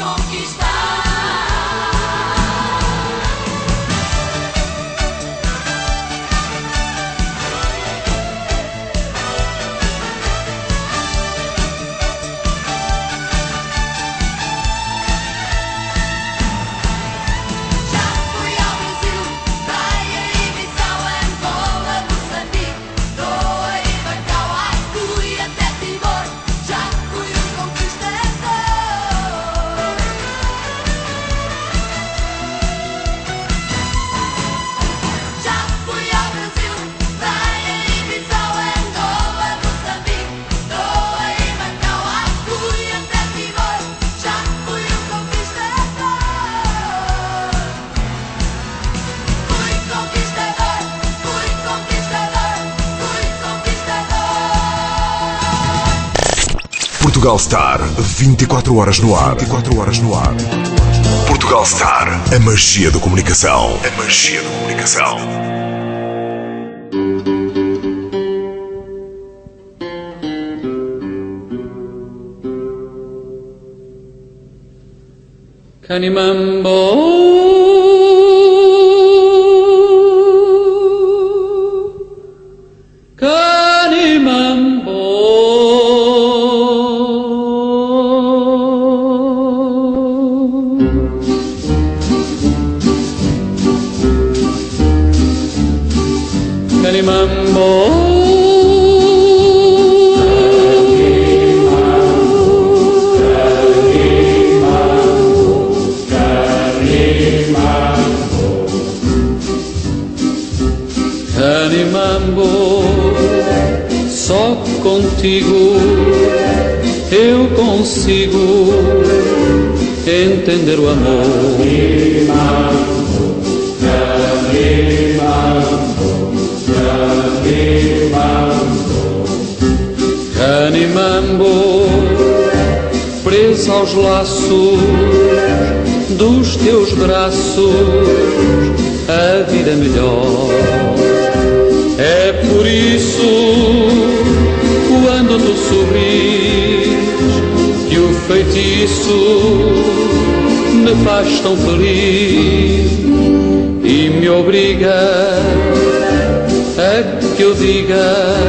Portugal Star, vinte e quatro horas no ar. vinte e quatro horas no ar. Portugal Star, a magia da comunicação. A magia da comunicação. Canimambo, Canimambo, Canimambo. Canimambo, só contigo eu consigo entender o amor. Canimambo, Canimambo, Canimambo, preso aos laços dos teus braços, a vida é melhor. É por isso, quando tu sorris, que o feitiço me faz tão feliz e me obriga a que eu diga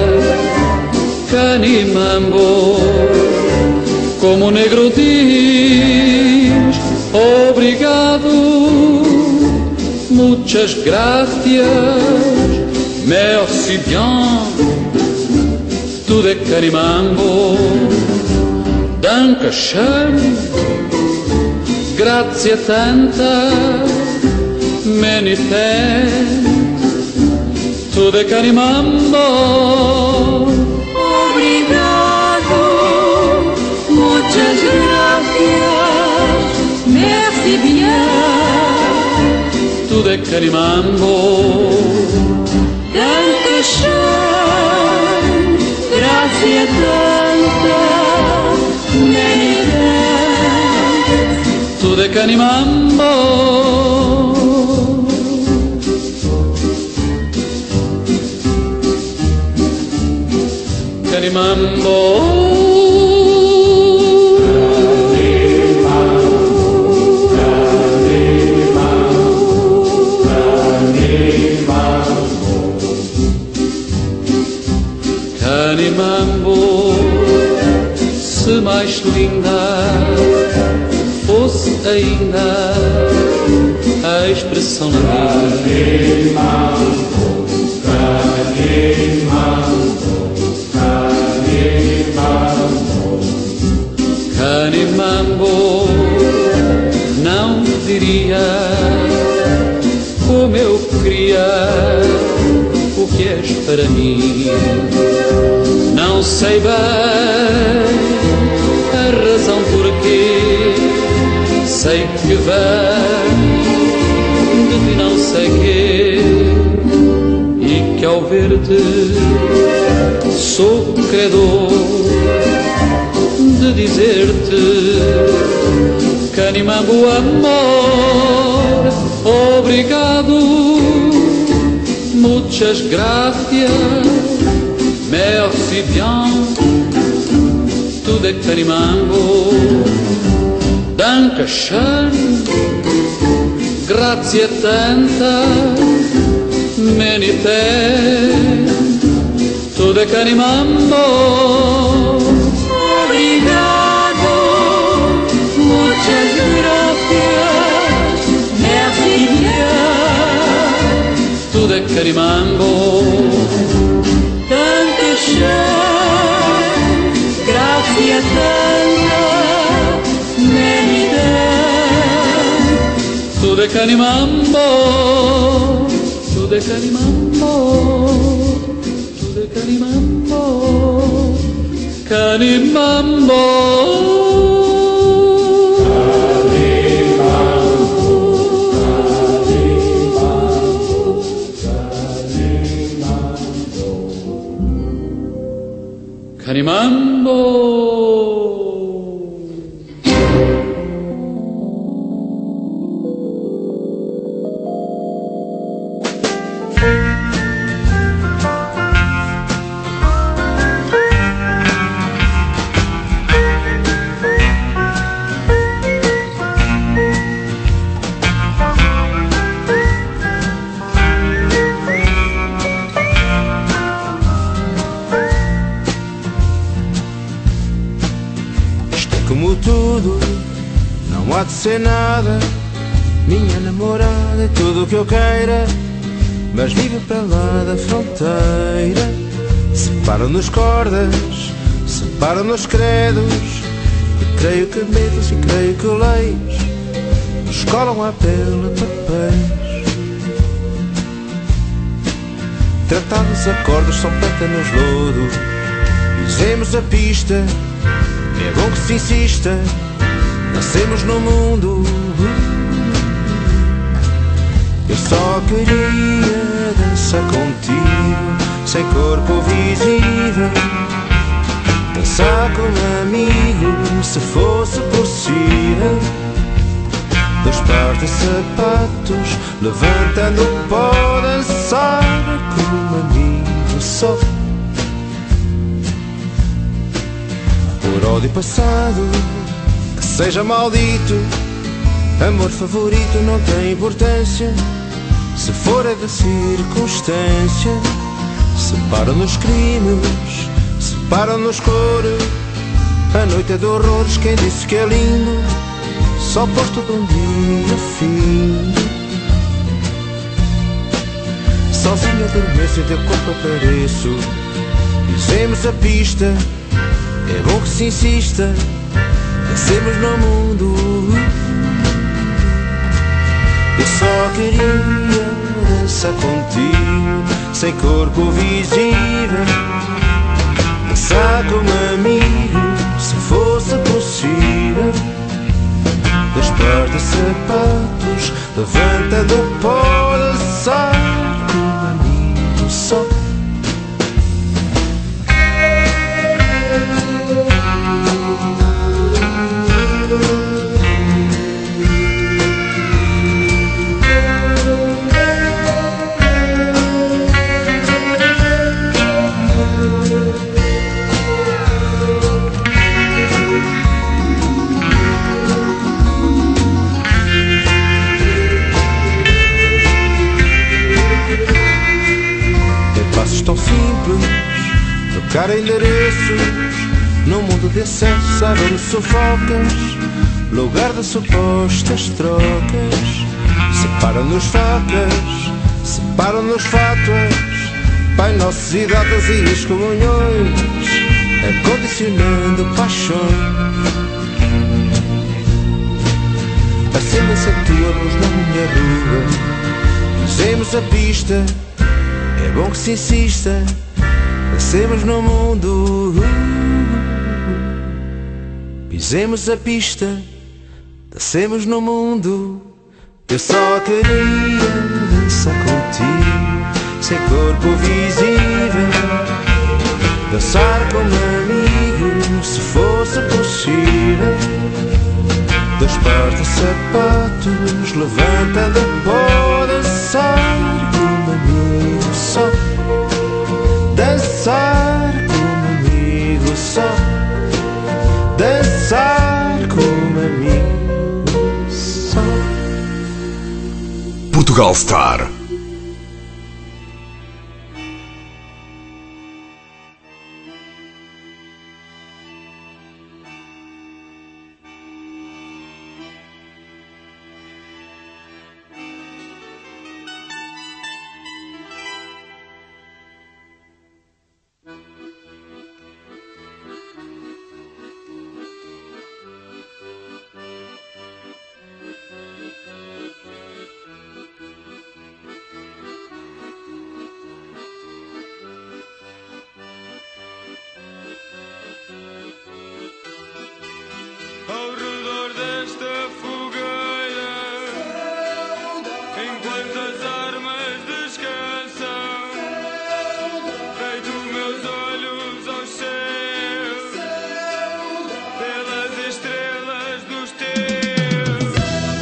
Canimambo, como o negro diz obrigado, muchas gracias. Merci bien, tudo é Canimambo. Dankeschön, grazie tanta, many thanks, tudo é Canimambo. Obrigado, muchas gracias, merci bien, tudo é Canimambo. Dankeschön, grazie tanta, many thanks, tudo é Canimambo. Canimambo. Canimambo, se mais linda fosse ainda a expressão na vida. Canimambo, Canimambo, não te diria como eu queria o que és para mim. Não sei bem a razão porquê, sei que vem de ti não sei quê, e que ao ver-te sou credor de dizer-te Canimambo, amor, obrigado, muchas gracias, merci bien, tudo é Canimambo. Dankeschön, grazie tanta, many thanks to the Canimambo. Obrigado, muchas gracias, merci bien, to the Canimambo. Dankeschön, grazie tanta, many thanks to the Canimambo, to the Canimambo, to the Canimambo, Canimambo. Canimambo. Como tudo, não há de ser nada. Minha namorada é tudo o que eu queira, mas vive para lá da fronteira. Separam-nos cordas, separam-nos credos, e creio que medos e creio que leis nos colam à pele papéis. Tratados acordos são pântanos lodo, fizemos a pista. É bom que se insista, nascemos no mundo. Eu só queria dançar contigo, sem corpo visível. Dançar como amigo, se fosse possível. Dois pares de sapatos, levantando o pó. Dançar como amigo só. Por ódio passado, que seja maldito. Amor favorito não tem importância, se for é da circunstância. Separam-nos crimes, separam-nos cor. A noite é de horrores, quem disse que é lindo? Só posto de um dia fim. Sozinho adormeço e teu corpo apareço. Fizemos a pista. É bom que se insista, nascemos no mundo. Eu só queria dançar contigo, sem corpo visível. Dançar como amigo, se fosse possível. Dois pares de sapatos, levantando o pó. Dançar como amigo só. Tão simples, trocar endereços num mundo de excesso, abre sufocas, lugar de supostas trocas. Separam-nos facas, separam-nos fátuas, Pai Nossos e datas e excomunhões, acondicionando paixões. Acendem-se a tua luz na minha rua, fizemos a pista. É bom que se insista, nascemos no mundo. Pisemos a pista, nascemos no mundo. Eu só queria dançar contigo, sem corpo visível. Dançar como amigo, se fosse possível. Dois pares de sapatos, levantando o pó. Dançar como amigo só. Dançar como amigo só. Dançar como amigo. Portugal Star. Ao redor desta fogueira, enquanto as armas descansam, deito meus olhos ao céu, pelas estrelas dos teus.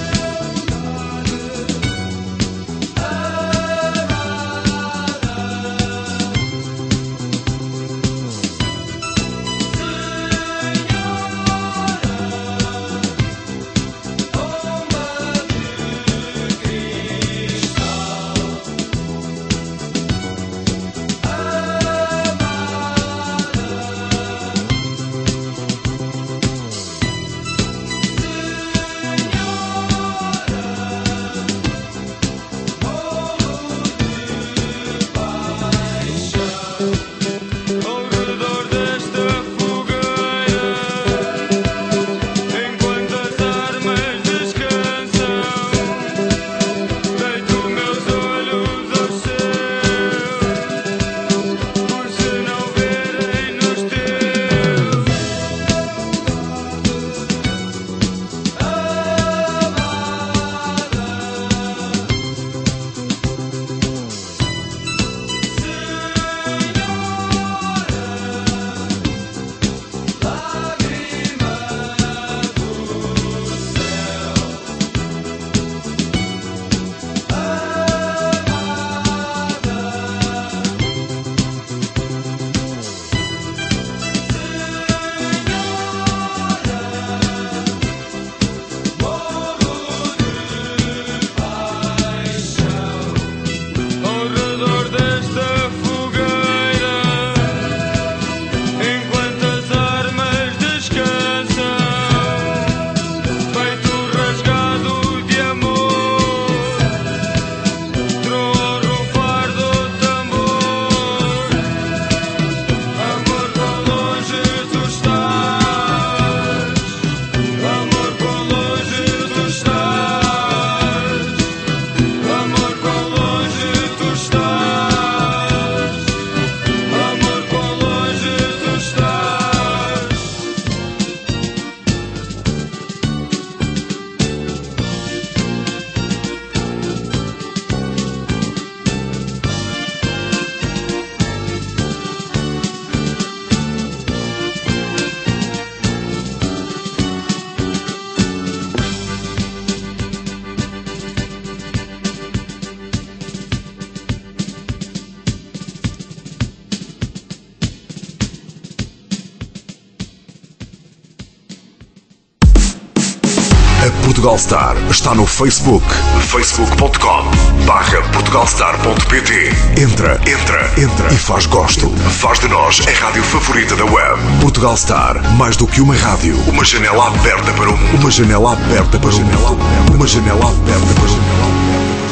Portugal Star está no Facebook, facebook ponto com barra portugalstar ponto pt. Entra, entra, entra e faz gosto. Faz de nós a rádio favorita da web. Portugal Star, mais do que uma rádio, uma janela aberta para o mundo. Uma janela aberta para o mundo. Uma janela aberta para o mundo.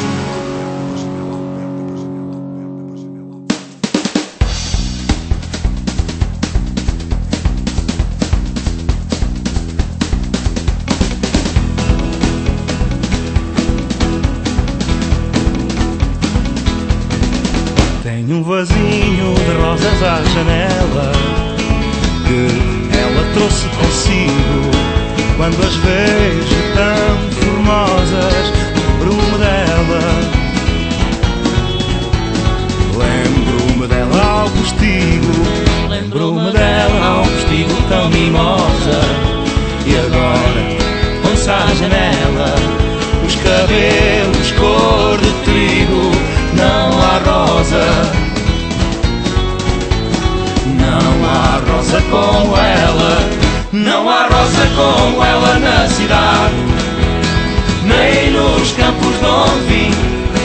Tenho um vasinho de rosas à janela que ela trouxe consigo. Quando as vejo tão formosas, lembro-me dela. Lembro-me dela ao postigo, lembro-me dela ao postigo tão mimosa. E agora, onde à janela, os cabelos cor de trigo, não há rosa. Não há rosa como ela, não há rosa como ela na cidade, nem nos campos de onde vim,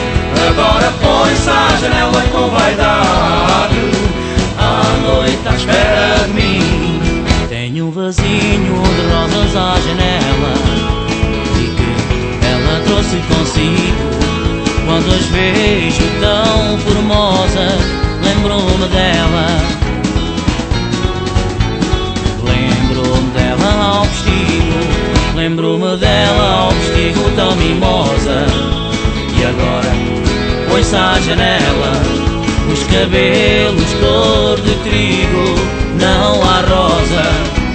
Agora põe-se à janela com vaidade, à noite à espera de mim. Tenho um vasinho de rosas à janela e que ela trouxe consigo. Quando as vejo tão formosas, lembro-me dela. Lembro-me dela ao vestido, lembro-me dela ao vestido tão mimosa. E agora põe-se à janela, os cabelos cor de trigo, não há rosa.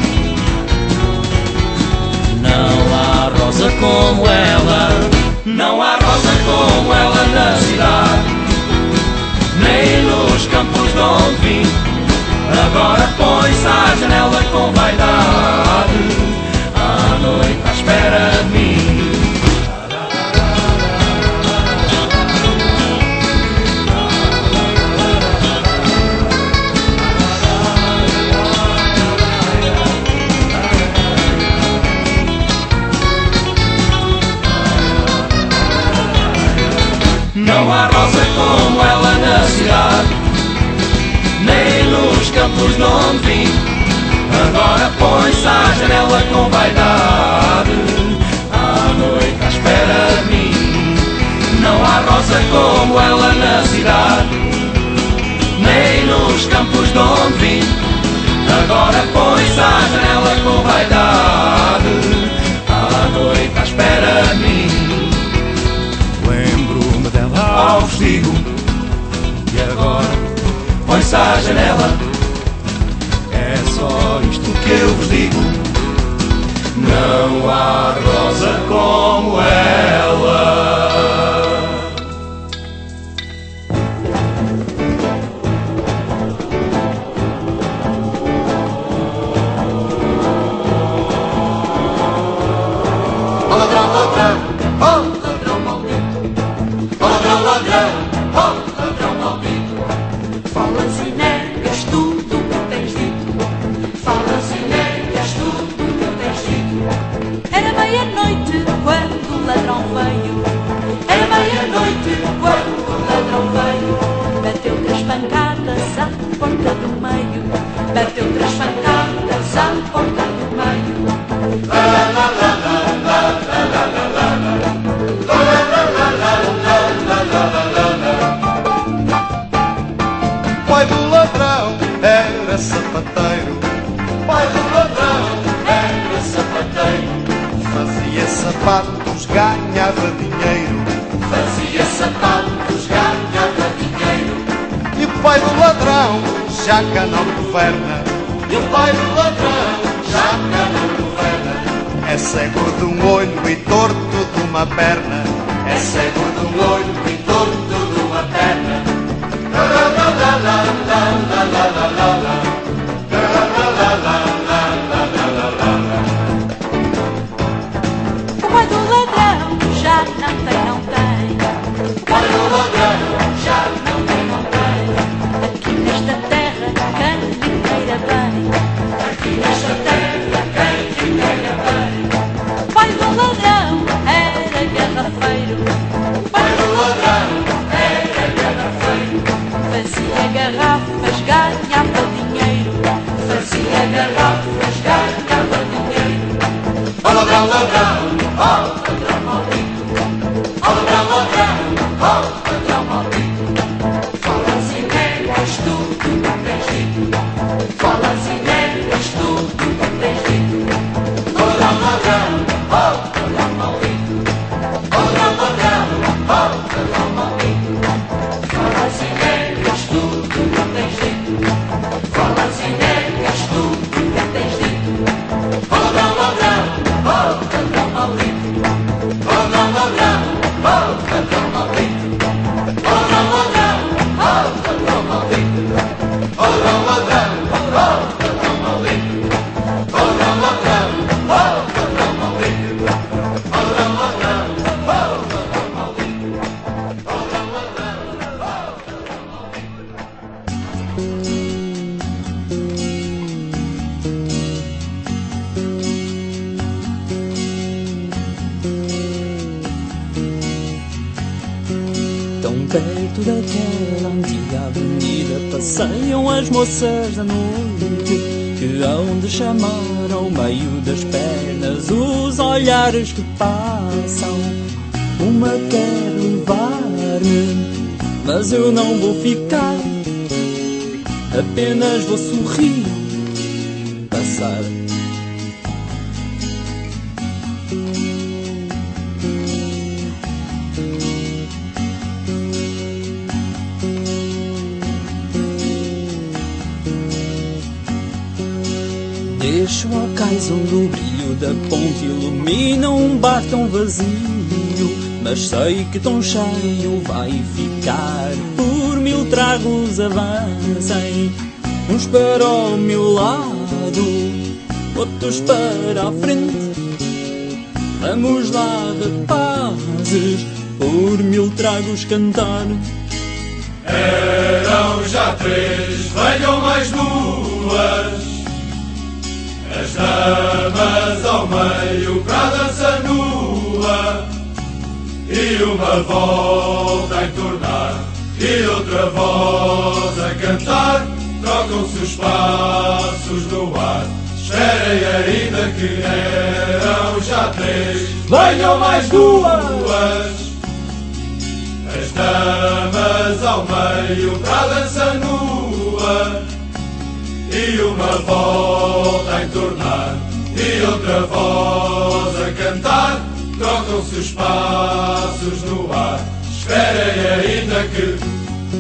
Não há rosa como ela, não há rosa como ela na cidade, nem nos campos de onde vim. Agora põe-se à janela com vaidade, à noite à espera de mim. Não há rosa como ela na cidade, nem nos campos de onde vim. Agora põe-se à janela com vaidade, à noite à espera de mim. Não há rosa como ela na cidade, nem nos campos de onde vim. Agora põe-se à janela com vaidade, à noite à espera de mim. Lembro-me dela ao vestido, e agora põe-se à janela. É só isto que eu vos digo, não há rosa como ela. Ó ladrão, ladrão, ó ladrão maldito, ó ladrão, ladrão, ó ladrão maldito. Falas e negas tudo o que tens dito, falas e negas tudo o que tens dito. Era meia-noite quando o ladrão veio, era meia-noite quando o ladrão veio. Bateu três pancadas à porta do meio, bateu três pancadas à porta do meio. La la la la la la la la la la la la la la. Pai do ladrão era sapateiro, Pai do ladrão era sapateiro, fazia sapatos, ganhava dinheiro, fazia sapatos, ganhava dinheiro. e o pai do ladrão já cá não governa, E o pai do ladrão já cá não governa. é cego de um olho e torto de uma perna, É cego de um olho e torto de uma perna. La la la la la la la la la la la. La la la la la la la la la la. O pai do ladrão já não tem, não tem. O pai do ladrão já não tem, não tem. Aqui nesta terra quem lhe queira bem, Aqui nesta terra quem lhe queira bem. o pai do ladrão era garrafeiro, O pai do ladrão era garrafeiro, fazia garrafas, ganhava dinheiro, fazia garrafas, ganhava dinheiro. Ó ladrão, ladrão, ó ladrão maldito, ó ladrão, ladrão, ó ladrão maldito. Falas e negas tudo que tens dito, falas e negas tudo que tens dito. Ó ladrão, ladrão, ó ladrão maldito, ó ladrão, ladrão, ó ladrão maldito. Falas e negas tudo que tens dito, falas e negas tudo que tens dito. Ó ladrão, ladrão, ó ladrão maldito. perto daquela antiga avenida passeiam as moças da noite que hão de chamar ao meio das pernas os olhares que passam. Uma quer levar-me, mas eu não vou ficar, apenas vou sorrir, passar. Deixo ao cais onde o brilho da ponte ilumina um bar tão vazio, mas sei que tão cheio vai ficar. Por mil tragos avancem, uns para o meu lado, outros para a frente. Vamos lá, rapazes, por mil tragos cantar. Eram já três, venham mais duas, as damas ao meio para a dança nua, e uma volta a entornar e outra voz a cantar. Trocam-se os passos no ar, esperem ainda que eram já três, venham mais duas, as damas ao meio para a dança nua, e uma volta a entornar e outra voz a cantar. Trocam-se os passos no ar, esperem ainda que...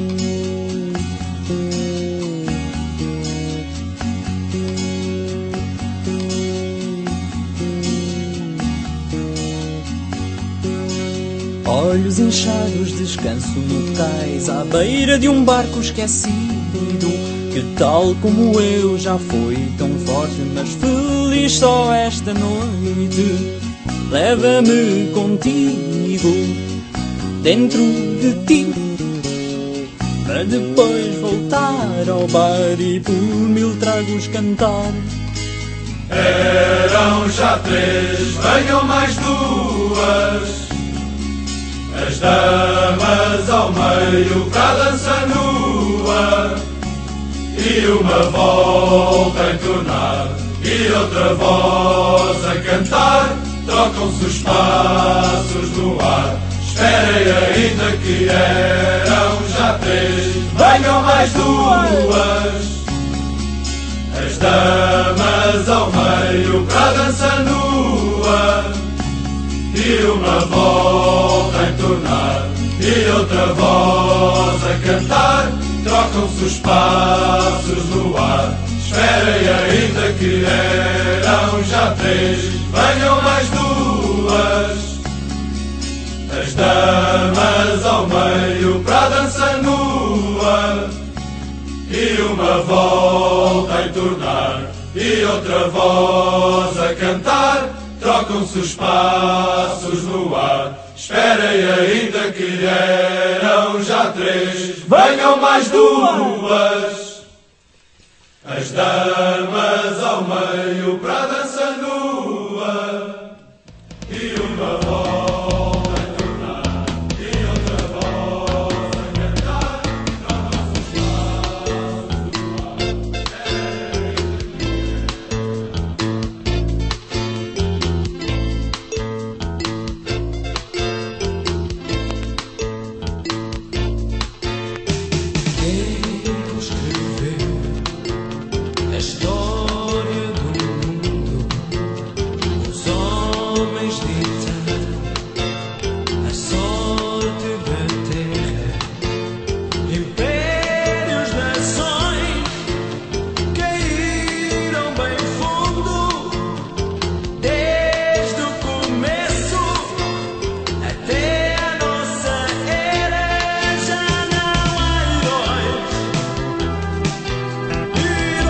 Olhos inchados, descanso no cais, à beira de um barco esquecido, que tal como eu já foi tão forte, mas feliz só esta noite. Leva-me contigo, dentro de ti, para depois voltar ao bar e por mil tragos cantar. Eram já três, venham mais duas, as damas ao meio para a dança nua, e uma volta a entornar e outra voz a cantar. Trocam-se os passos no ar, esperem ainda que eram já três, venham mais duas, as damas ao meio para a dança nua, e uma volta a entornar e outra voz a cantar. Trocam-se os passos no ar, esperem ainda que eram já três, venham mais duas, as damas ao meio para a dança nua, e uma volta a entornar e outra voz a cantar. Trocam-se os passos no ar, esperem ainda que eram já três, venham mais duas, as damas ao meio para a dança nua, e uma volta a entornar e outra voz a cantar. Trocam-se os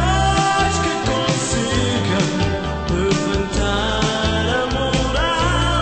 Levantar a moral.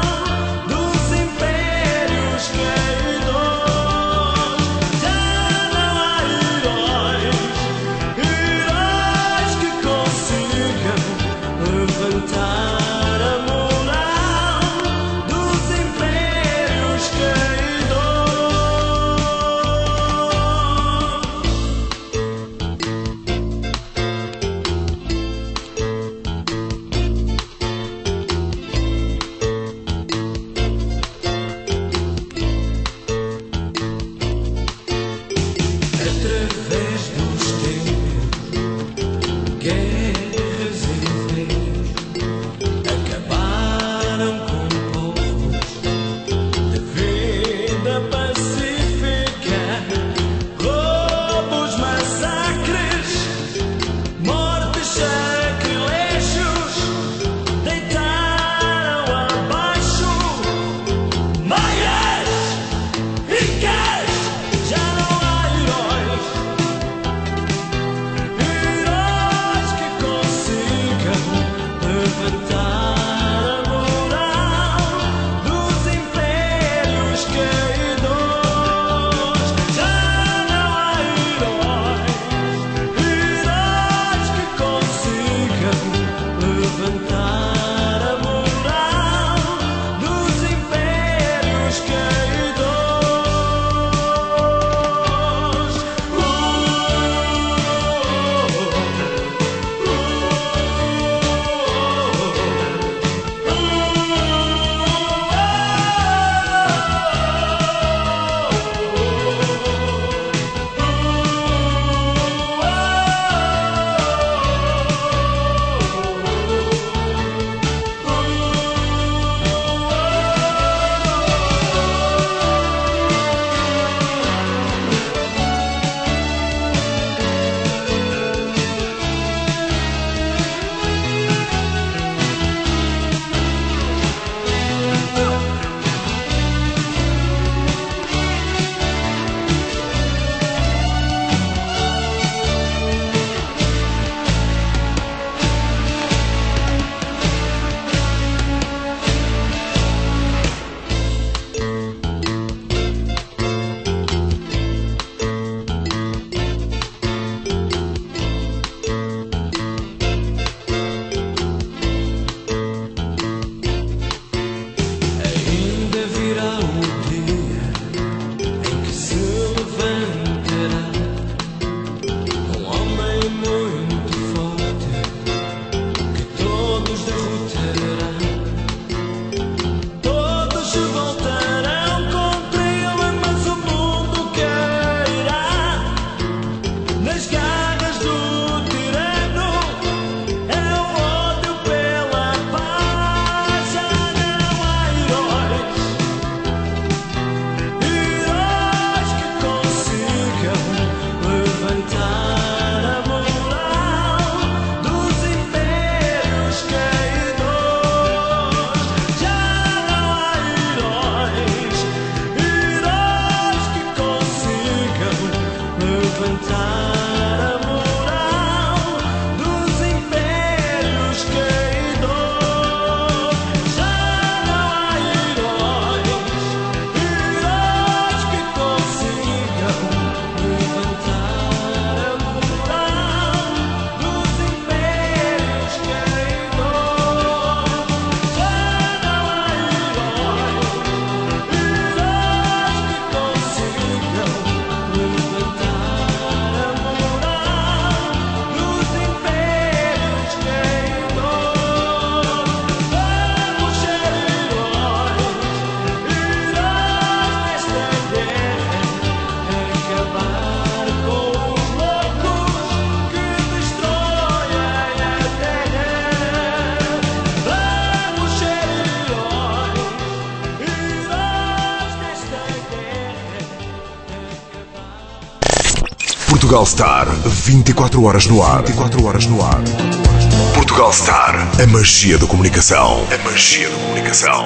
Portugal Star, vinte e quatro horas no ar. vinte e quatro horas no ar. Portugal Star, a magia da comunicação. A magia da comunicação.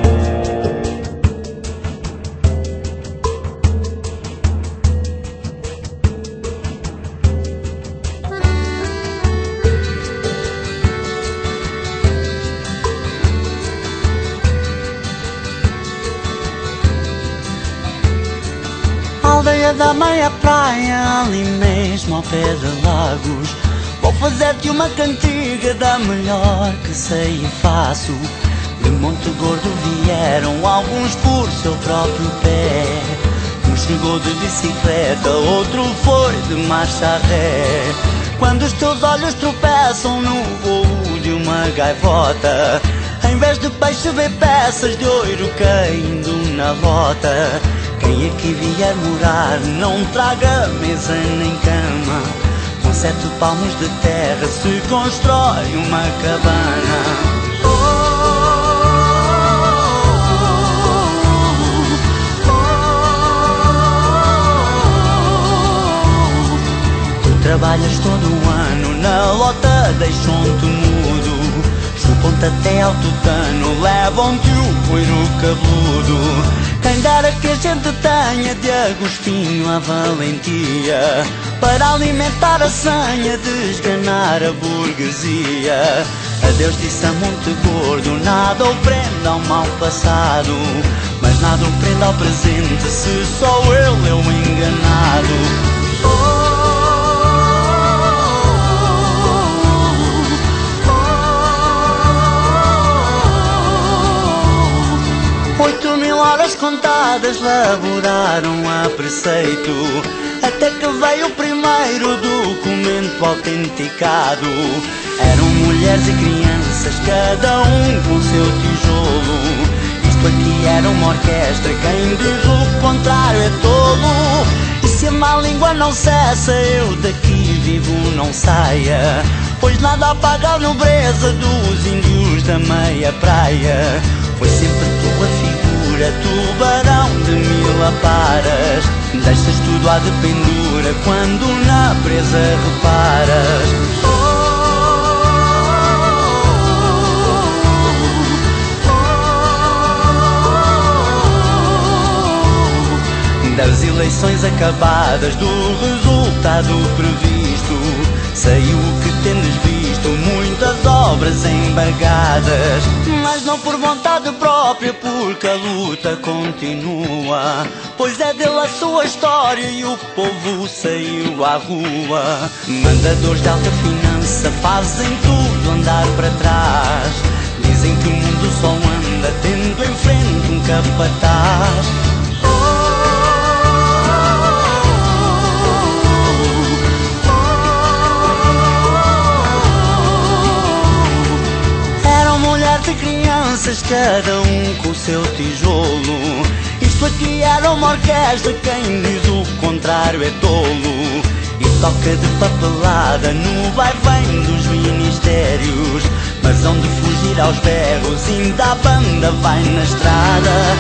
Aldeia da meia praia, ali mesmo ao pé de Lagos. Vou fazer-te uma cantiga da melhor que sei e faço. De Monte Gordo vieram alguns por seu próprio pé. Um chegou de bicicleta, outro foi de marcha ré. Quando os teus olhos tropeçam no voo de uma gaivota, em vez de peixe vê peças de ouro caindo na rota. Quem aqui vier morar não traga mesa nem cama. Com sete palmos de terra se constrói uma cabana. Tu trabalhas todo o ano, na lota deixam-te mudo. Chupam-te até ao tutano, levam-te o coiro cabeludo. Quem dera que a gente tenha de Agostinho a valentia para alimentar a sanha de esganar a burguesia. Adeus disse a Monte Gordo, nada o prenda ao mau passado, mas nada o prenda ao presente se só ele é o enganado. Oito mil horas contadas laboraram a preceito, até que veio o primeiro documento autenticado. Eram mulheres e crianças, cada um com seu tijolo. Isto aqui era uma orquestra, quem diz o contrário é tolo. E se a má língua não cessa, eu daqui vivo não saia, pois nada apaga a nobreza dos índios da meia praia. Foi sempre tua figura, tubarão de mil aparas. Deixas tudo à de pendura quando na presa reparas. Das eleições acabadas, do resultado previsto, saiu o que tendes visto, muitas obras embargadas, mas não por vontade própria, porque a luta continua, pois é dele a sua história e o povo saiu à rua. Mandadores de alta finança fazem tudo andar para trás, dizem que o mundo só anda tendo em frente um capataz. De crianças, cada um com o seu tijolo. Isto aqui era uma orquestra, quem diz o contrário é tolo. E toca de papelada no vai-vem dos ministérios, mas onde fugir aos berros, ainda a banda vai na estrada.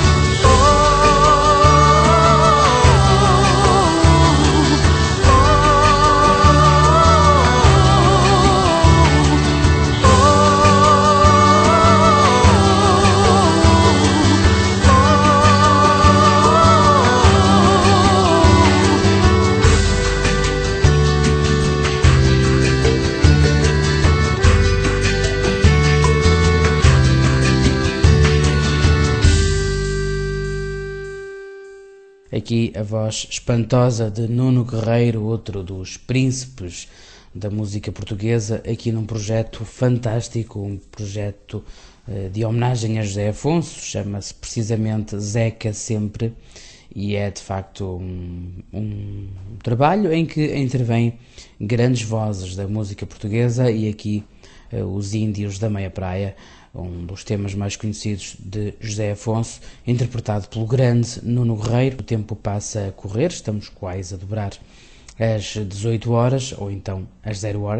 Aqui a voz espantosa de Nuno Guerreiro, outro dos príncipes da música portuguesa, aqui num projeto fantástico, um projeto uh, de homenagem a José Afonso, chama-se precisamente Zeca Sempre, e é de facto um, um trabalho em que intervêm grandes vozes da música portuguesa, e aqui uh, os Índios da Meia Praia, um dos temas mais conhecidos de José Afonso, interpretado pelo grande Nuno Guerreiro. O tempo passa a correr, estamos quase a dobrar às dezoito horas, ou então às zero horas,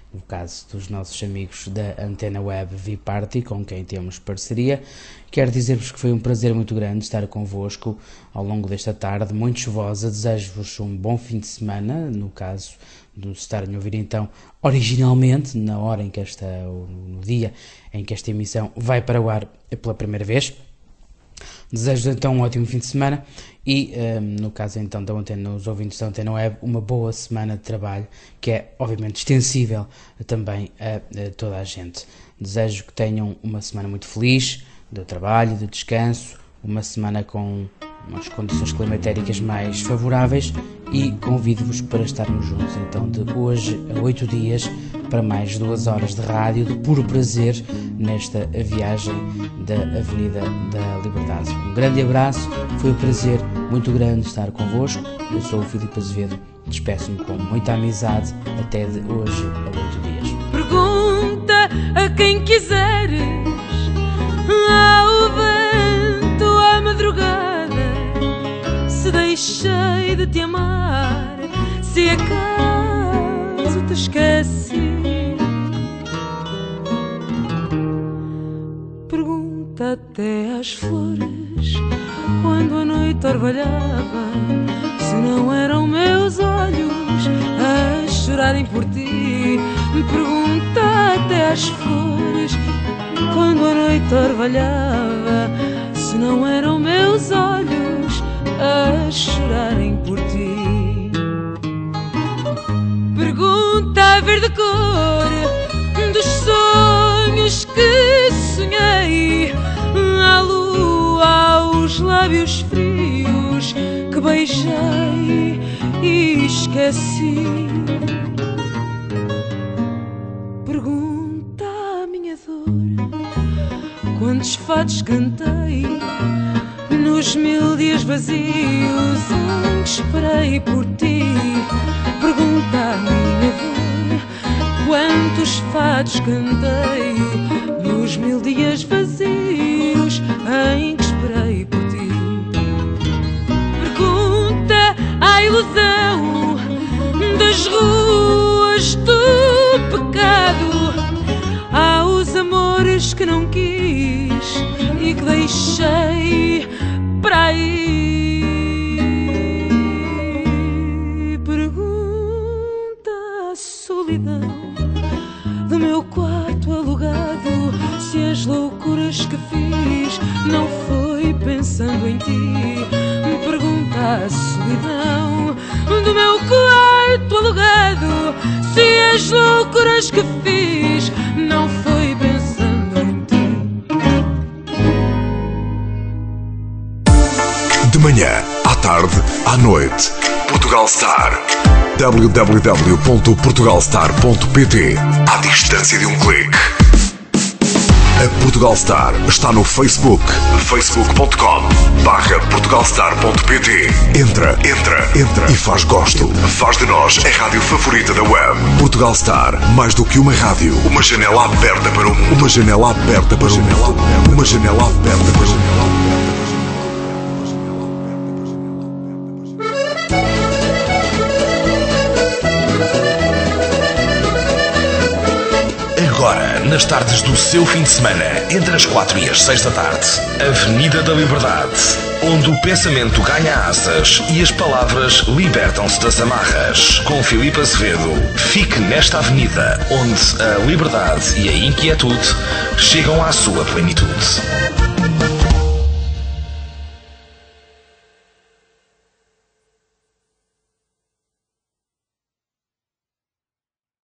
o caso dos nossos amigos da Antena Web V-Party, com quem temos parceria. Quero dizer-vos que foi um prazer muito grande estar convosco ao longo desta tarde, muito chuvosa. Desejo-vos um bom fim de semana, no caso de estarem a ouvir então originalmente, na hora em que esta, no dia em que esta emissão vai para o ar pela primeira vez. Desejo então um ótimo fim de semana e, um, no caso então da Antena, os ouvintes da Antena Web, uma boa semana de trabalho, que é obviamente extensível também a, a toda a gente. Desejo que tenham uma semana muito feliz, de trabalho, de descanso, uma semana com umas condições climatéricas mais favoráveis, e convido-vos para estarmos juntos então de hoje a oito dias para mais duas horas de rádio de puro prazer nesta viagem da Avenida da Liberdade. Um grande abraço, foi um prazer muito grande estar convosco. Eu sou o Filipe Azevedo, despeço-me com muita amizade até de hoje a oito dias. Pergunta a quem quiseres, ao vento, à madrugada, se deixei de te amar, se acaso te esqueci. Pergunta até às flores, quando a noite orvalhava, se não eram meus olhos a chorarem por ti. Pergunta até às flores, quando a noite orvalhava, se não eram meus olhos a chorarem por ti. Pergunta a verde cor dos sonhos que sonhei, à lua, aos lábios frios que beijei e esqueci. Pergunta à minha dor, quantos fados cantei nos mil dias vazios em que esperei por ti. Pergunta à minha dor, quantos fados cantei nos mil dias vazios em que esperei por ti. Pergunta à ilusão das ruas do pecado, aos amores que não quis e que deixei para aí. Pergunta à solidão do meu quarto alugado, se as loucuras que fiz não foi pensando em ti. Pergunta à solidão do meu quarto alugado, se as loucuras que fiz não foi pensando em ti. De manhã, à tarde, à noite. Portugal Star. w w w ponto portugal star ponto p t. À distância de um clique. A Portugal Star está no Facebook. facebook ponto com barra portugal star ponto p t. Entra, entra, entra e faz gosto. Faz de nós a rádio favorita da web. Portugal Star, mais do que uma rádio. Uma janela aberta para o mundo. Uma janela aberta para o mundo. Uma janela aberta para o mundo. Agora, nas tardes do seu fim de semana, entre as quatro e as seis da tarde, Avenida da Liberdade, onde o pensamento ganha asas e as palavras libertam-se das amarras. Com Filipe Azevedo, fique nesta avenida, onde a liberdade e a inquietude chegam à sua plenitude.